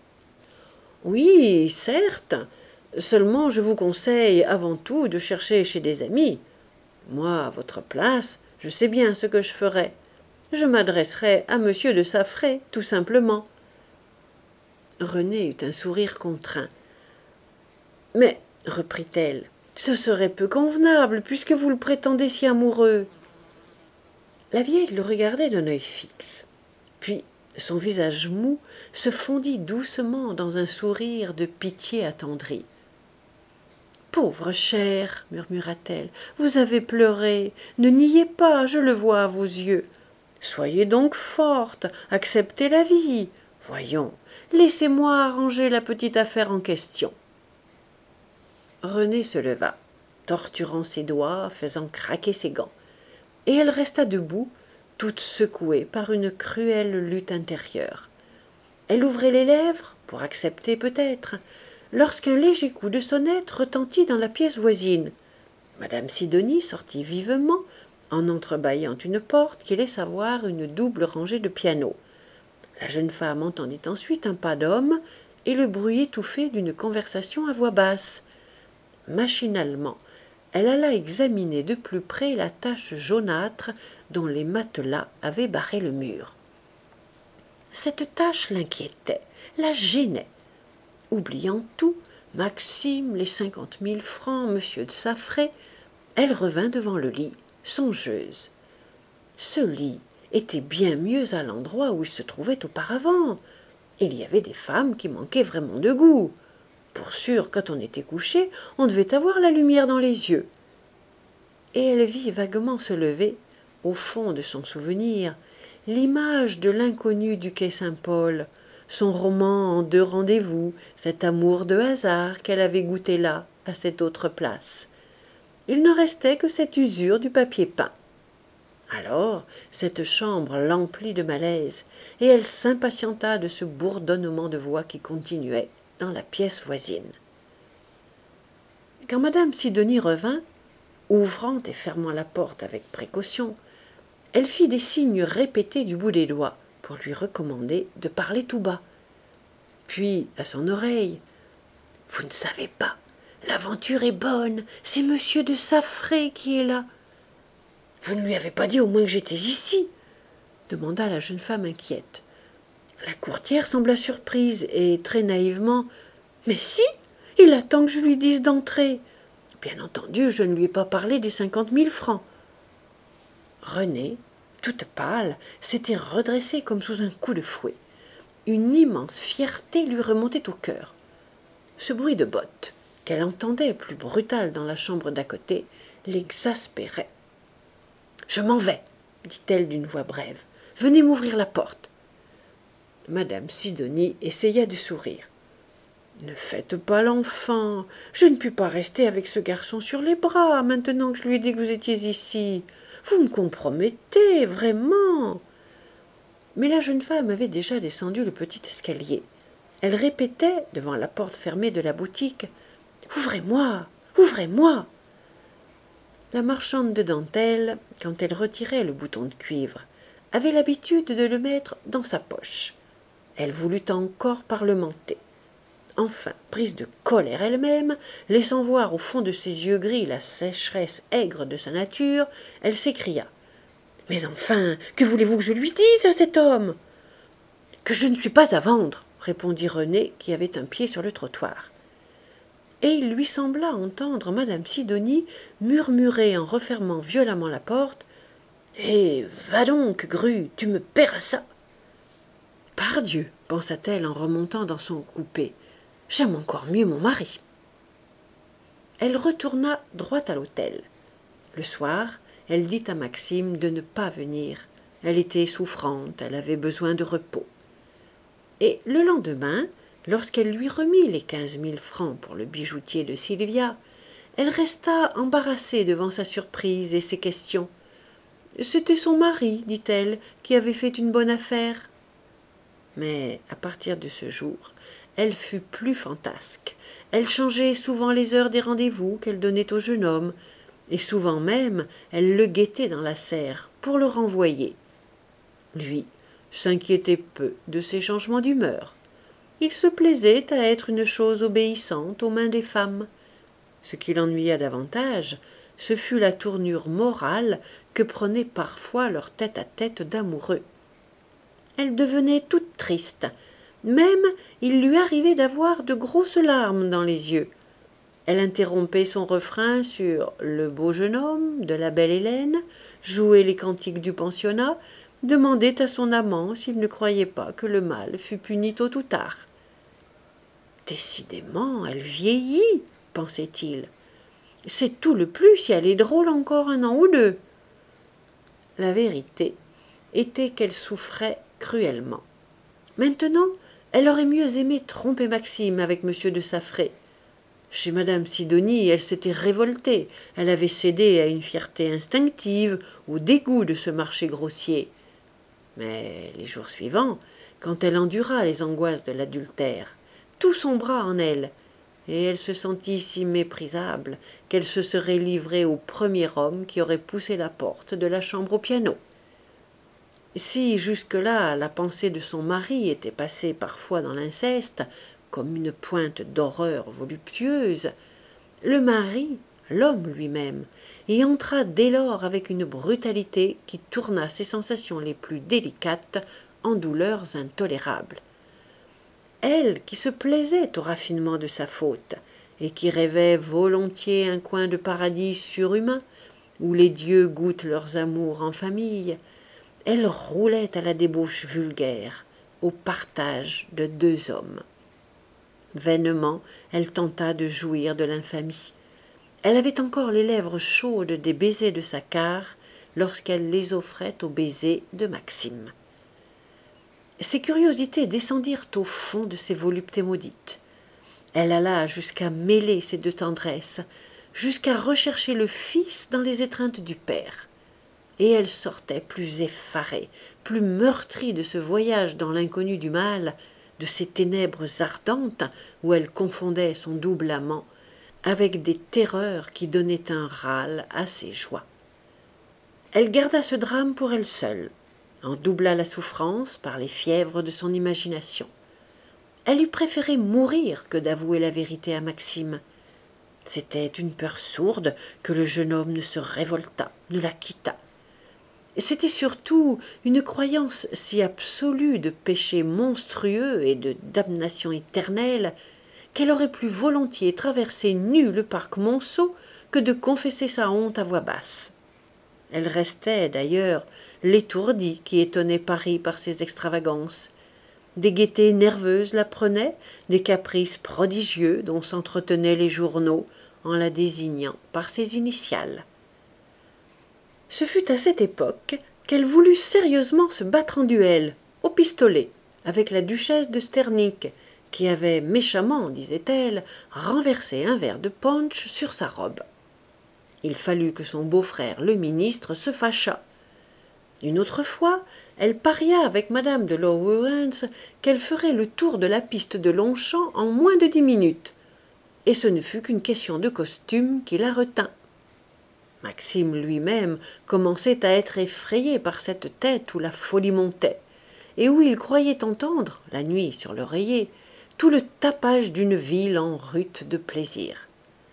« Oui, certes, seulement je vous conseille avant tout de chercher chez des amis. Moi, à votre place, je sais bien ce que je ferais. Je m'adresserais à monsieur de Saffré, tout simplement. » René eut un sourire contraint. « Mais, reprit-elle, ce serait peu convenable, puisque vous le prétendez si amoureux. » La vieille le regardait d'un œil fixe. Puis, son visage mou se fondit doucement dans un sourire de pitié attendrie. « Pauvre chère, murmura-t-elle, vous avez pleuré. Ne niez pas, je le vois à vos yeux. Soyez donc forte, acceptez la vie. Voyons, laissez-moi arranger la petite affaire en question. » René se leva, torturant ses doigts, faisant craquer ses gants, et elle resta debout, toute secouée par une cruelle lutte intérieure. Elle ouvrait les lèvres, pour accepter peut-être, lorsqu'un léger coup de sonnette retentit dans la pièce voisine. Madame Sidonie sortit vivement, en entrebâillant une porte qui laissa voir une double rangée de pianos. La jeune femme entendit ensuite un pas d'homme et le bruit étouffé d'une conversation à voix basse. Machinalement, elle alla examiner de plus près la tache jaunâtre dont les matelas avaient barré le mur. Cette tâche l'inquiétait, la gênait. Oubliant tout, Maxime, les cinquante mille francs, monsieur de Saffré, elle revint devant le lit, songeuse. Ce lit était bien mieux à l'endroit où il se trouvait auparavant. Il y avait des femmes qui manquaient vraiment de goût. Pour sûr, quand on était couché, on devait avoir la lumière dans les yeux. Et elle vit vaguement se lever, au fond de son souvenir, l'image de l'inconnu du quai Saint-Paul, son roman en deux rendez-vous, cet amour de hasard qu'elle avait goûté là, à cette autre place. Il ne restait que cette usure du papier peint. Alors, cette chambre l'emplit de malaise, et elle s'impatienta de ce bourdonnement de voix qui continuait dans la pièce voisine. Quand madame Sidonie revint, ouvrant et fermant la porte avec précaution, elle fit des signes répétés du bout des doigts pour lui recommander de parler tout bas. Puis, à son oreille, « Vous ne savez pas, l'aventure est bonne, c'est monsieur de Saffré qui est là. »« Vous ne lui avez pas dit au moins que j'étais ici ?» demanda la jeune femme inquiète. La courtière sembla surprise et, très naïvement, « Mais si, il attend que je lui dise d'entrer. Bien entendu, je ne lui ai pas parlé des cinquante mille francs. » Renée, toute pâle, s'était redressée comme sous un coup de fouet. Une immense fierté lui remontait au cœur. Ce bruit de bottes, qu'elle entendait plus brutal dans la chambre d'à côté, l'exaspérait. « Je m'en vais, dit-elle d'une voix brève. « Venez m'ouvrir la porte. » Madame Sidonie essaya de sourire. « Ne faites pas l'enfant. Je ne puis pas rester avec ce garçon sur les bras, maintenant que je lui ai dit que vous étiez ici. Vous me compromettez, vraiment. » Mais la jeune femme avait déjà descendu le petit escalier. Elle répétait, devant la porte fermée de la boutique, « Ouvrez-moi, ouvrez-moi !» La marchande de dentelle, quand elle retirait le bouton de cuivre, avait l'habitude de le mettre dans sa poche. Elle voulut encore parlementer. Enfin, prise de colère elle-même, laissant voir au fond de ses yeux gris la sécheresse aigre de sa nature, elle s'écria « Mais enfin, que voulez-vous que je lui dise à cet homme ?»« Que je ne suis pas à vendre, » répondit Renée, qui avait un pied sur le trottoir. Et il lui sembla entendre madame Sidonie murmurer en refermant violemment la porte « Eh, va donc, grue, tu me paieras ça !»« Pardieu, pensa-t-elle en remontant dans son coupé, j'aime encore mieux mon mari. » Elle retourna droit à l'hôtel. Le soir, elle dit à Maxime de ne pas venir. Elle était souffrante, elle avait besoin de repos. Et le lendemain, lorsqu'elle lui remit les quinze mille francs pour le bijoutier de Sylvia, elle resta embarrassée devant sa surprise et ses questions. C'était son mari, dit-elle, qui avait fait une bonne affaire. Mais à partir de ce jour, elle fut plus fantasque. Elle changeait souvent les heures des rendez-vous qu'elle donnait au jeune homme, et souvent même elle le guettait dans la serre pour le renvoyer. Lui s'inquiétait peu de ces changements d'humeur. Il se plaisait à être une chose obéissante aux mains des femmes. Ce qui l'ennuya davantage, ce fut la tournure morale que prenaient parfois leur tête-à-tête d'amoureux. Elle devenait toute triste. Même il lui arrivait d'avoir de grosses larmes dans les yeux. Elle interrompait son refrain sur « le beau jeune homme » de la belle Hélène, jouait les cantiques du pensionnat, demandait à son amant s'il ne croyait pas que le mal fût puni tôt ou tard. « Décidément, elle vieillit, » pensait-il. « C'est tout le plus si elle est drôle encore un an ou deux. » La vérité était qu'elle souffrait cruellement. Maintenant, elle aurait mieux aimé tromper Maxime avec monsieur de Saffré. Chez madame Sidonie, elle s'était révoltée. Elle avait cédé à une fierté instinctive, au dégoût de ce marché grossier. Mais les jours suivants, quand elle endura les angoisses de l'adultère, tout sombra en elle, et elle se sentit si méprisable qu'elle se serait livrée au premier homme qui aurait poussé la porte de la chambre au piano. Si jusque-là la pensée de son mari était passée parfois dans l'inceste, comme une pointe d'horreur voluptueuse, le mari, l'homme lui-même, y entra dès lors avec une brutalité qui tourna ses sensations les plus délicates en douleurs intolérables. Elle, qui se plaisait au raffinement de sa faute, et qui rêvait volontiers un coin de paradis surhumain, où les dieux goûtent leurs amours en famille, elle roulait à la débauche vulgaire, au partage de deux hommes. Vainement, elle tenta de jouir de l'infamie. Elle avait encore les lèvres chaudes des baisers de sa carre lorsqu'elle les offrait aux baisers de Maxime. Ses curiosités descendirent au fond de ses voluptés maudites. Elle alla jusqu'à mêler ces deux tendresses, jusqu'à rechercher le fils dans les étreintes du père. Et elle sortait plus effarée, plus meurtrie de ce voyage dans l'inconnu du mal, de ces ténèbres ardentes où elle confondait son double amant, avec des terreurs qui donnaient un râle à ses joies. Elle garda ce drame pour elle seule, en doubla la souffrance par les fièvres de son imagination. Elle eût préféré mourir que d'avouer la vérité à Maxime. C'était une peur sourde que le jeune homme ne se révoltât, ne la quittât. C'était surtout une croyance si absolue de péché monstrueux et de damnation éternelle qu'elle aurait plus volontiers traversé nue le parc Monceau que de confesser sa honte à voix basse. Elle restait, d'ailleurs, l'étourdie qui étonnait Paris par ses extravagances. Des gaietés nerveuses la prenaient, des caprices prodigieux dont s'entretenaient les journaux en la désignant par ses initiales. Ce fut à cette époque qu'elle voulut sérieusement se battre en duel, au pistolet, avec la duchesse de Sternick, qui avait méchamment, disait-elle, renversé un verre de punch sur sa robe. Il fallut que son beau-frère, le ministre, se fâchât. Une autre fois, elle paria avec madame de Lawrence qu'elle ferait le tour de la piste de Longchamp en moins de dix minutes, et ce ne fut qu'une question de costume qui la retint. Maxime lui-même commençait à être effrayé par cette tête où la folie montait, et où il croyait entendre, la nuit sur l'oreiller, tout le tapage d'une ville en rut de plaisir.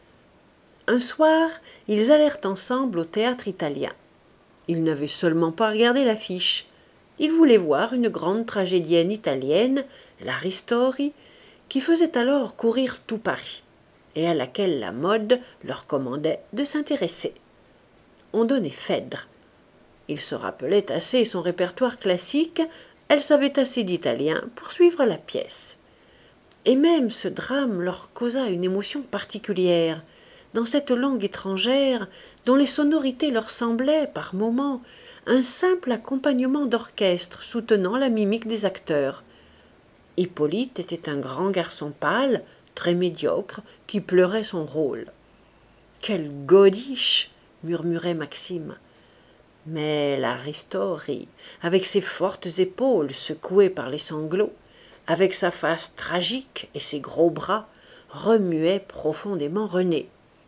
Un soir, ils allèrent ensemble au théâtre italien. Ils n'avaient seulement pas regardé l'affiche. Ils voulaient voir une grande tragédienne italienne, la Ristori, qui faisait alors courir tout Paris, et à laquelle la mode leur commandait de s'intéresser. On donnait Phèdre. Il se rappelait assez son répertoire classique, elle savait assez d'italien pour suivre la pièce. Et même ce drame leur causa une émotion particulière, dans cette langue étrangère dont les sonorités leur semblaient, par moments, un simple accompagnement d'orchestre soutenant la mimique des acteurs. Hippolyte était un grand garçon pâle, très médiocre, qui pleurait son rôle. « Quel godiche !» murmurait Maxime. Mais la Ristori, avec ses fortes épaules secouées par les sanglots, avec sa face tragique et ses gros bras, remuait profondément René.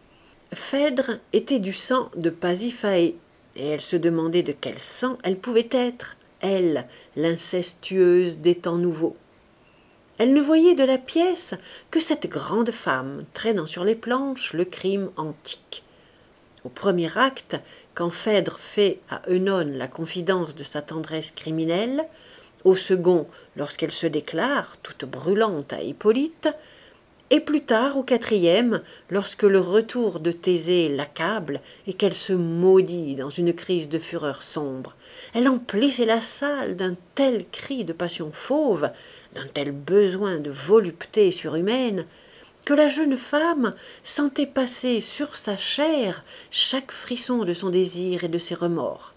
Phèdre était du sang de Pasiphaë, et elle se demandait de quel sang elle pouvait être, elle, l'incestueuse des temps nouveaux. Elle ne voyait de la pièce que cette grande femme traînant sur les planches le crime antique. Au premier acte, quand Phèdre fait à Œnone la confidence de sa tendresse criminelle, au second, lorsqu'elle se déclare, toute brûlante, à Hippolyte, et plus tard, au quatrième, lorsque le retour de Thésée l'accable et qu'elle se maudit dans une crise de fureur sombre, elle emplissait la salle d'un tel cri de passion fauve, d'un tel besoin de volupté surhumaine, que la jeune femme sentait passer sur sa chair chaque frisson de son désir et de ses remords.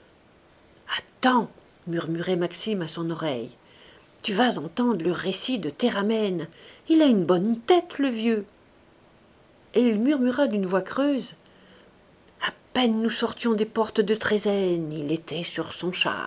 « Attends !» murmurait Maxime à son oreille. « Tu vas entendre le récit de Théramène. Il a une bonne tête, le vieux. » Et il murmura d'une voix creuse. « À peine nous sortions des portes de Trézène, il était sur son char. »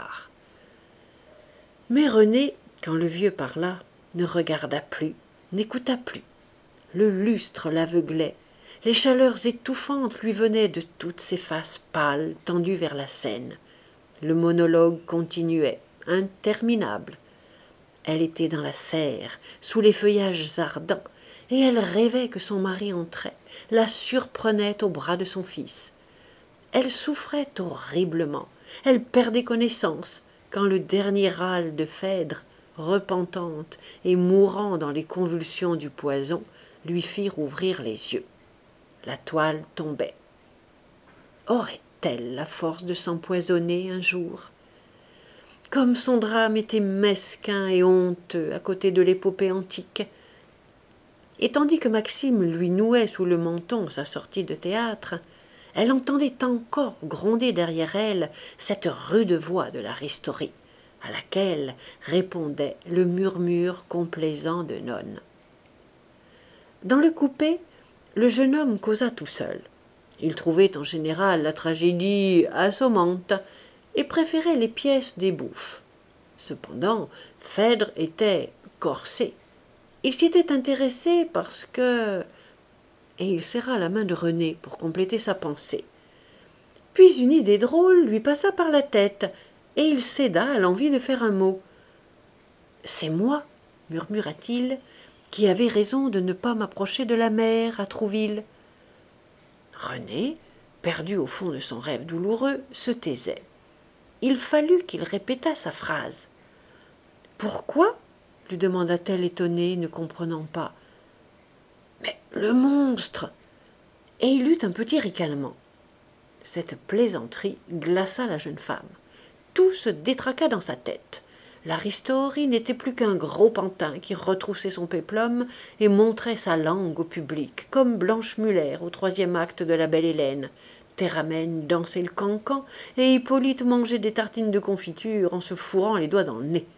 Mais René, quand le vieux parla, ne regarda plus, n'écouta plus. Le lustre l'aveuglait, les chaleurs étouffantes lui venaient de toutes ces faces pâles tendues vers la Seine. Le monologue continuait, interminable. Elle était dans la serre, sous les feuillages ardents, et elle rêvait que son mari entrait, la surprenait au bras de son fils. Elle souffrait horriblement, elle perdait connaissance, quand le dernier râle de Phèdre, repentante et mourant dans les convulsions du poison, lui fit rouvrir les yeux. La toile tombait. Aurait-elle la force de s'empoisonner un jour? Comme son drame était mesquin et honteux à côté de l'épopée antique. Et tandis que Maxime lui nouait sous le menton sa sortie de théâtre, elle entendait encore gronder derrière elle cette rude voix de la ristorie, à laquelle répondait le murmure complaisant de nonnes. Dans le coupé, le jeune homme causa tout seul. Il trouvait en général la tragédie assommante et préférait les pièces des bouffes. Cependant, Phèdre était corsé. Il s'y était intéressé parce que... Et il serra la main de René pour compléter sa pensée. Puis une idée drôle lui passa par la tête, et il céda à l'envie de faire un mot. « C'est moi, murmura-t-il, qui avais raison de ne pas m'approcher de la mer à Trouville. » René, perdu au fond de son rêve douloureux, se taisait. Il fallut qu'il répétât sa phrase. « Pourquoi ?» lui demanda-t-elle étonnée, ne comprenant pas. « Mais le monstre !» Et il eut un petit ricanement. Cette plaisanterie glaça la jeune femme. Tout se détraqua dans sa tête. La ristorie n'était plus qu'un gros pantin qui retroussait son péplum et montrait sa langue au public, comme Blanche Muller au troisième acte de La Belle Hélène. Théramène dansait le cancan et Hippolyte mangeait des tartines de confiture en se fourrant les doigts dans le nez.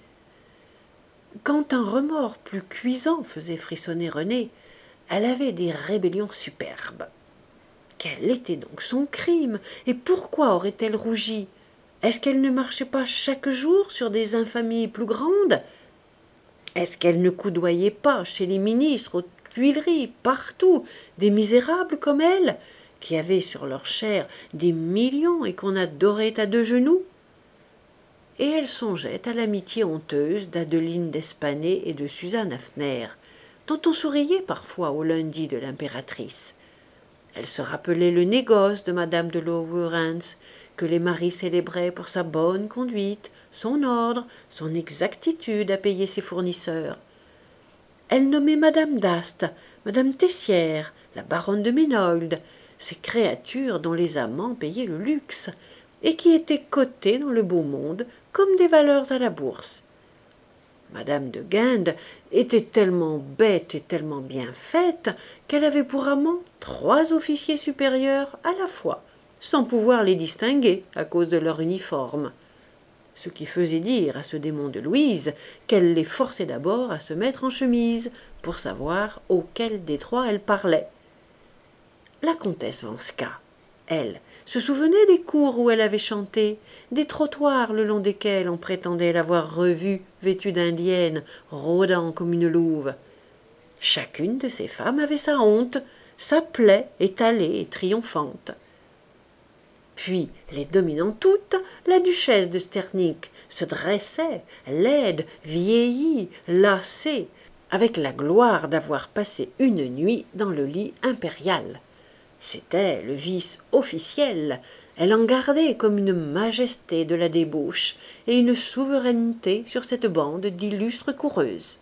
Quand un remords plus cuisant faisait frissonner René, elle avait des rébellions superbes. Quel était donc son crime, et pourquoi aurait-elle rougi? Est-ce qu'elle ne marchait pas chaque jour sur des infamies plus grandes? Est-ce qu'elle ne coudoyait pas chez les ministres, aux Tuileries, partout, des misérables comme elle, qui avaient sur leur chair des millions et qu'on adorait à deux genoux? Et elle songeait à l'amitié honteuse d'Adeline d'Espanay et de Suzanne Hafner, dont on souriait parfois au lundi de l'impératrice. Elle se rappelait le négoce de madame de Lowerance, que les maris célébraient pour sa bonne conduite, son ordre, son exactitude à payer ses fournisseurs. Elle nommait madame d'Ast, madame Tessière, la baronne de Ménold, ces créatures dont les amants payaient le luxe, et qui étaient cotées dans le beau monde comme des valeurs à la bourse. Madame de Guinde était tellement bête et tellement bien faite qu'elle avait pour amants trois officiers supérieurs à la fois, sans pouvoir les distinguer à cause de leur uniforme. Ce qui faisait dire à ce démon de Louise qu'elle les forçait d'abord à se mettre en chemise pour savoir auquel des trois elle parlait. La comtesse Vanska, elle, se souvenait des cours où elle avait chanté, des trottoirs le long desquels on prétendait l'avoir revue, vêtue d'indienne, rôdant comme une louve. Chacune de ces femmes avait sa honte, sa plaie étalée et triomphante. Puis, les dominant toutes, la duchesse de Sternick se dressait, laide, vieillie, lassée, avec la gloire d'avoir passé une nuit dans le lit impérial. C'était le vice officiel. Elle en gardait comme une majesté de la débauche et une souveraineté sur cette bande d'illustres coureuses.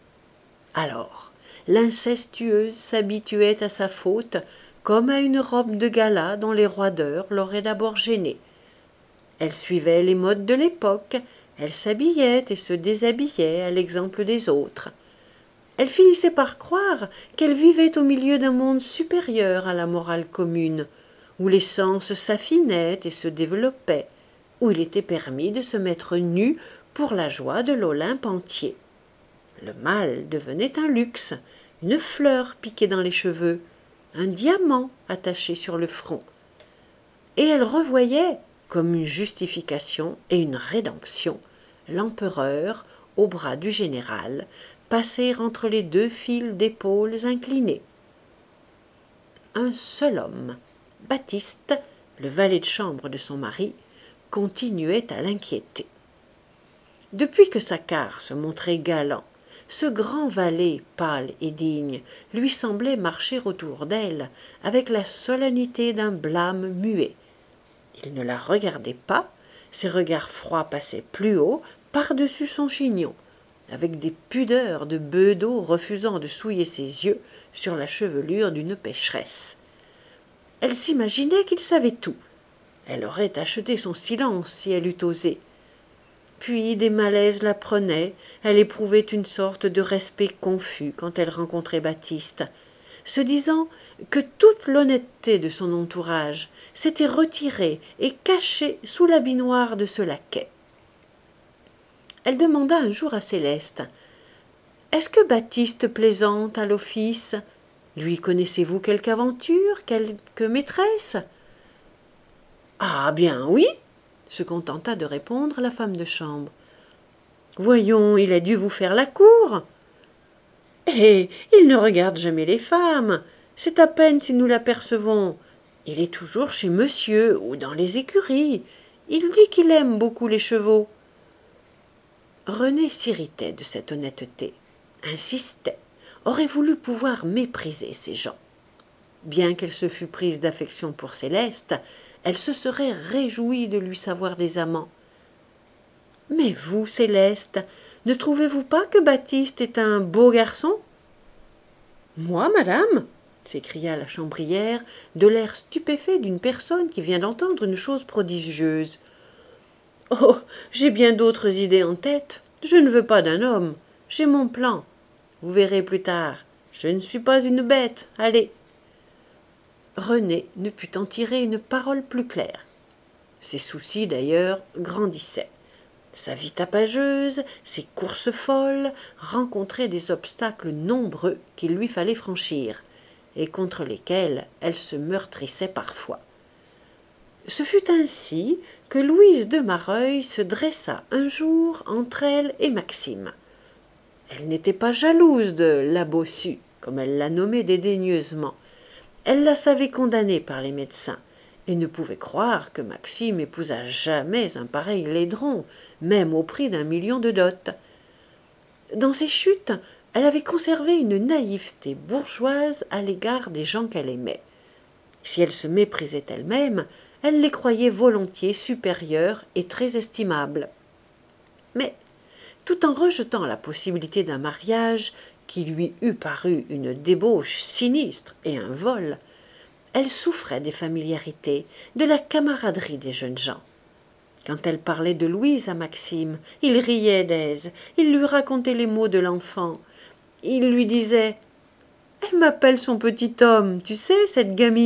Alors, l'incestueuse s'habituait à sa faute comme à une robe de gala dont les roideurs l'auraient d'abord gênée. Elle suivait les modes de l'époque, elle s'habillait et se déshabillait à l'exemple des autres. Elle finissait par croire qu'elle vivait au milieu d'un monde supérieur à la morale commune, où les sens s'affinaient et se développaient, où il était permis de se mettre nu pour la joie de l'Olympe entier. Le mal devenait un luxe, une fleur piquée dans les cheveux, un diamant attaché sur le front. Et elle revoyait, comme une justification et une rédemption, l'empereur, au bras du général, passer entre les deux fils d'épaules inclinées. Un seul homme, Baptiste, le valet de chambre de son mari, continuait à l'inquiéter. Depuis que Saccard se montrait galant, ce grand valet, pâle et digne, lui semblait marcher autour d'elle avec la solennité d'un blâme muet. Il ne la regardait pas, Ses regards froids passaient plus haut, par-dessus son chignon, avec des pudeurs de bedeau refusant de souiller ses yeux sur la chevelure d'une pécheresse. Elle s'imaginait qu'il savait tout. Elle aurait acheté son silence si elle eût osé. Puis des malaises la prenaient, elle éprouvait une sorte de respect confus quand elle rencontrait Baptiste, se disant que toute l'honnêteté de son entourage s'était retirée et cachée sous l'habit noir de ce laquais. Elle demanda un jour à Céleste « Est-ce que Baptiste plaisante à l'office ? Lui connaissez-vous quelque aventure, quelque maîtresse ?» « Ah bien oui !» se contenta de répondre la femme de chambre. « Voyons, il a dû vous faire la cour. »« Eh, il ne regarde jamais les femmes. C'est à peine si nous l'apercevons. Il est toujours chez monsieur ou dans les écuries. Il dit qu'il aime beaucoup les chevaux. » René s'irritait de cette honnêteté, insistait, aurait voulu pouvoir mépriser ces gens. Bien qu'elle se fût prise d'affection pour Céleste, elle se serait réjouie de lui savoir des amants. « Mais vous, Céleste, ne trouvez-vous pas que Baptiste est un beau garçon ?»« Moi, madame ?» s'écria la chambrière, de l'air stupéfait d'une personne qui vient d'entendre une chose prodigieuse. « Oh, j'ai bien d'autres idées en tête. Je ne veux pas d'un homme. J'ai mon plan. Vous verrez plus tard. Je ne suis pas une bête. Allez !» René ne put en tirer une parole plus claire. Ses soucis, d'ailleurs, grandissaient. Sa vie tapageuse, ses courses folles, rencontraient des obstacles nombreux qu'il lui fallait franchir, et contre lesquels elle se meurtrissait parfois. Ce fut ainsi que Louise de Mareuil se dressa un jour entre elle et Maxime. Elle n'était pas jalouse de la bossue, comme elle la nommait dédaigneusement. Elle la savait condamnée par les médecins, et ne pouvait croire que Maxime épousât jamais un pareil laidron, même au prix d'un million de dot. Dans ses chutes, elle avait conservé une naïveté bourgeoise à l'égard des gens qu'elle aimait. Si elle se méprisait elle-même, elle les croyait volontiers supérieures et très estimables. Mais, tout en rejetant la possibilité d'un mariage qui lui eût paru une débauche sinistre et un vol, elle souffrait des familiarités, de la camaraderie des jeunes gens. Quand elle parlait de Louise à Maxime, il riait d'aise, il lui racontait les maux de l'enfant. Il lui disait « Elle m'appelle son petit homme, tu sais, cette gamine !»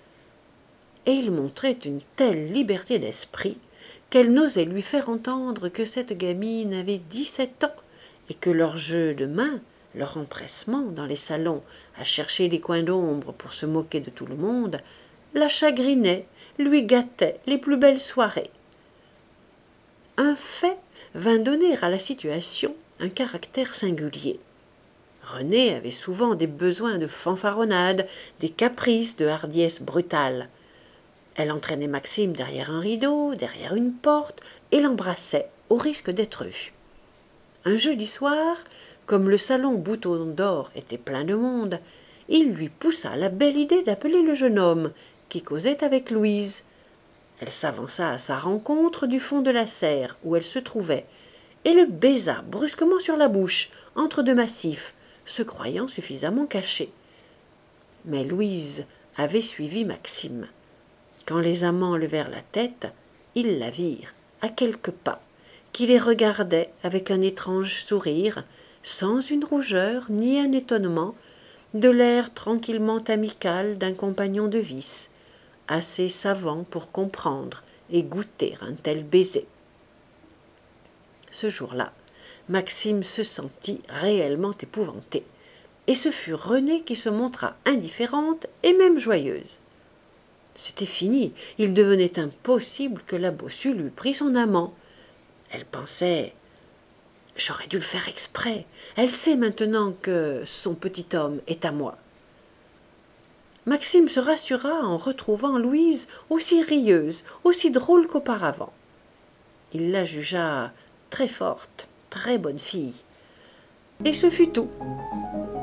Et il montrait une telle liberté d'esprit qu'elle n'osait lui faire entendre que cette gamine avait dix-sept ans et que leur jeu de main, leur empressement dans les salons à chercher les coins d'ombre pour se moquer de tout le monde, la chagrinait, lui gâtait les plus belles soirées. Un fait vint donner à la situation un caractère singulier. René avait souvent des besoins de fanfaronnade, des caprices de hardiesse brutale. Elle entraînait Maxime derrière un rideau, derrière une porte, et l'embrassait au risque d'être vue. Un jeudi soir, comme le salon Bouton d'Or était plein de monde, il lui poussa la belle idée d'appeler le jeune homme, qui causait avec Louise. Elle s'avança à sa rencontre du fond de la serre où elle se trouvait, et le baisa brusquement sur la bouche, entre deux massifs, se croyant suffisamment cachée. Mais Louise avait suivi Maxime. Quand les amants levèrent la tête, ils la virent, à quelques pas, qui les regardait avec un étrange sourire, sans une rougeur ni un étonnement, de l'air tranquillement amical d'un compagnon de vice, assez savant pour comprendre et goûter un tel baiser. Ce jour-là, Maxime se sentit réellement épouvanté, et ce fut Renée qui se montra indifférente et même joyeuse. C'était fini, il devenait impossible que la bossue lui prît son amant. Elle pensait « J'aurais dû le faire exprès, elle sait maintenant que son petit homme est à moi. » Maxime se rassura en retrouvant Louise aussi rieuse, aussi drôle qu'auparavant. Il la jugea très forte, très bonne fille. Et ce fut tout.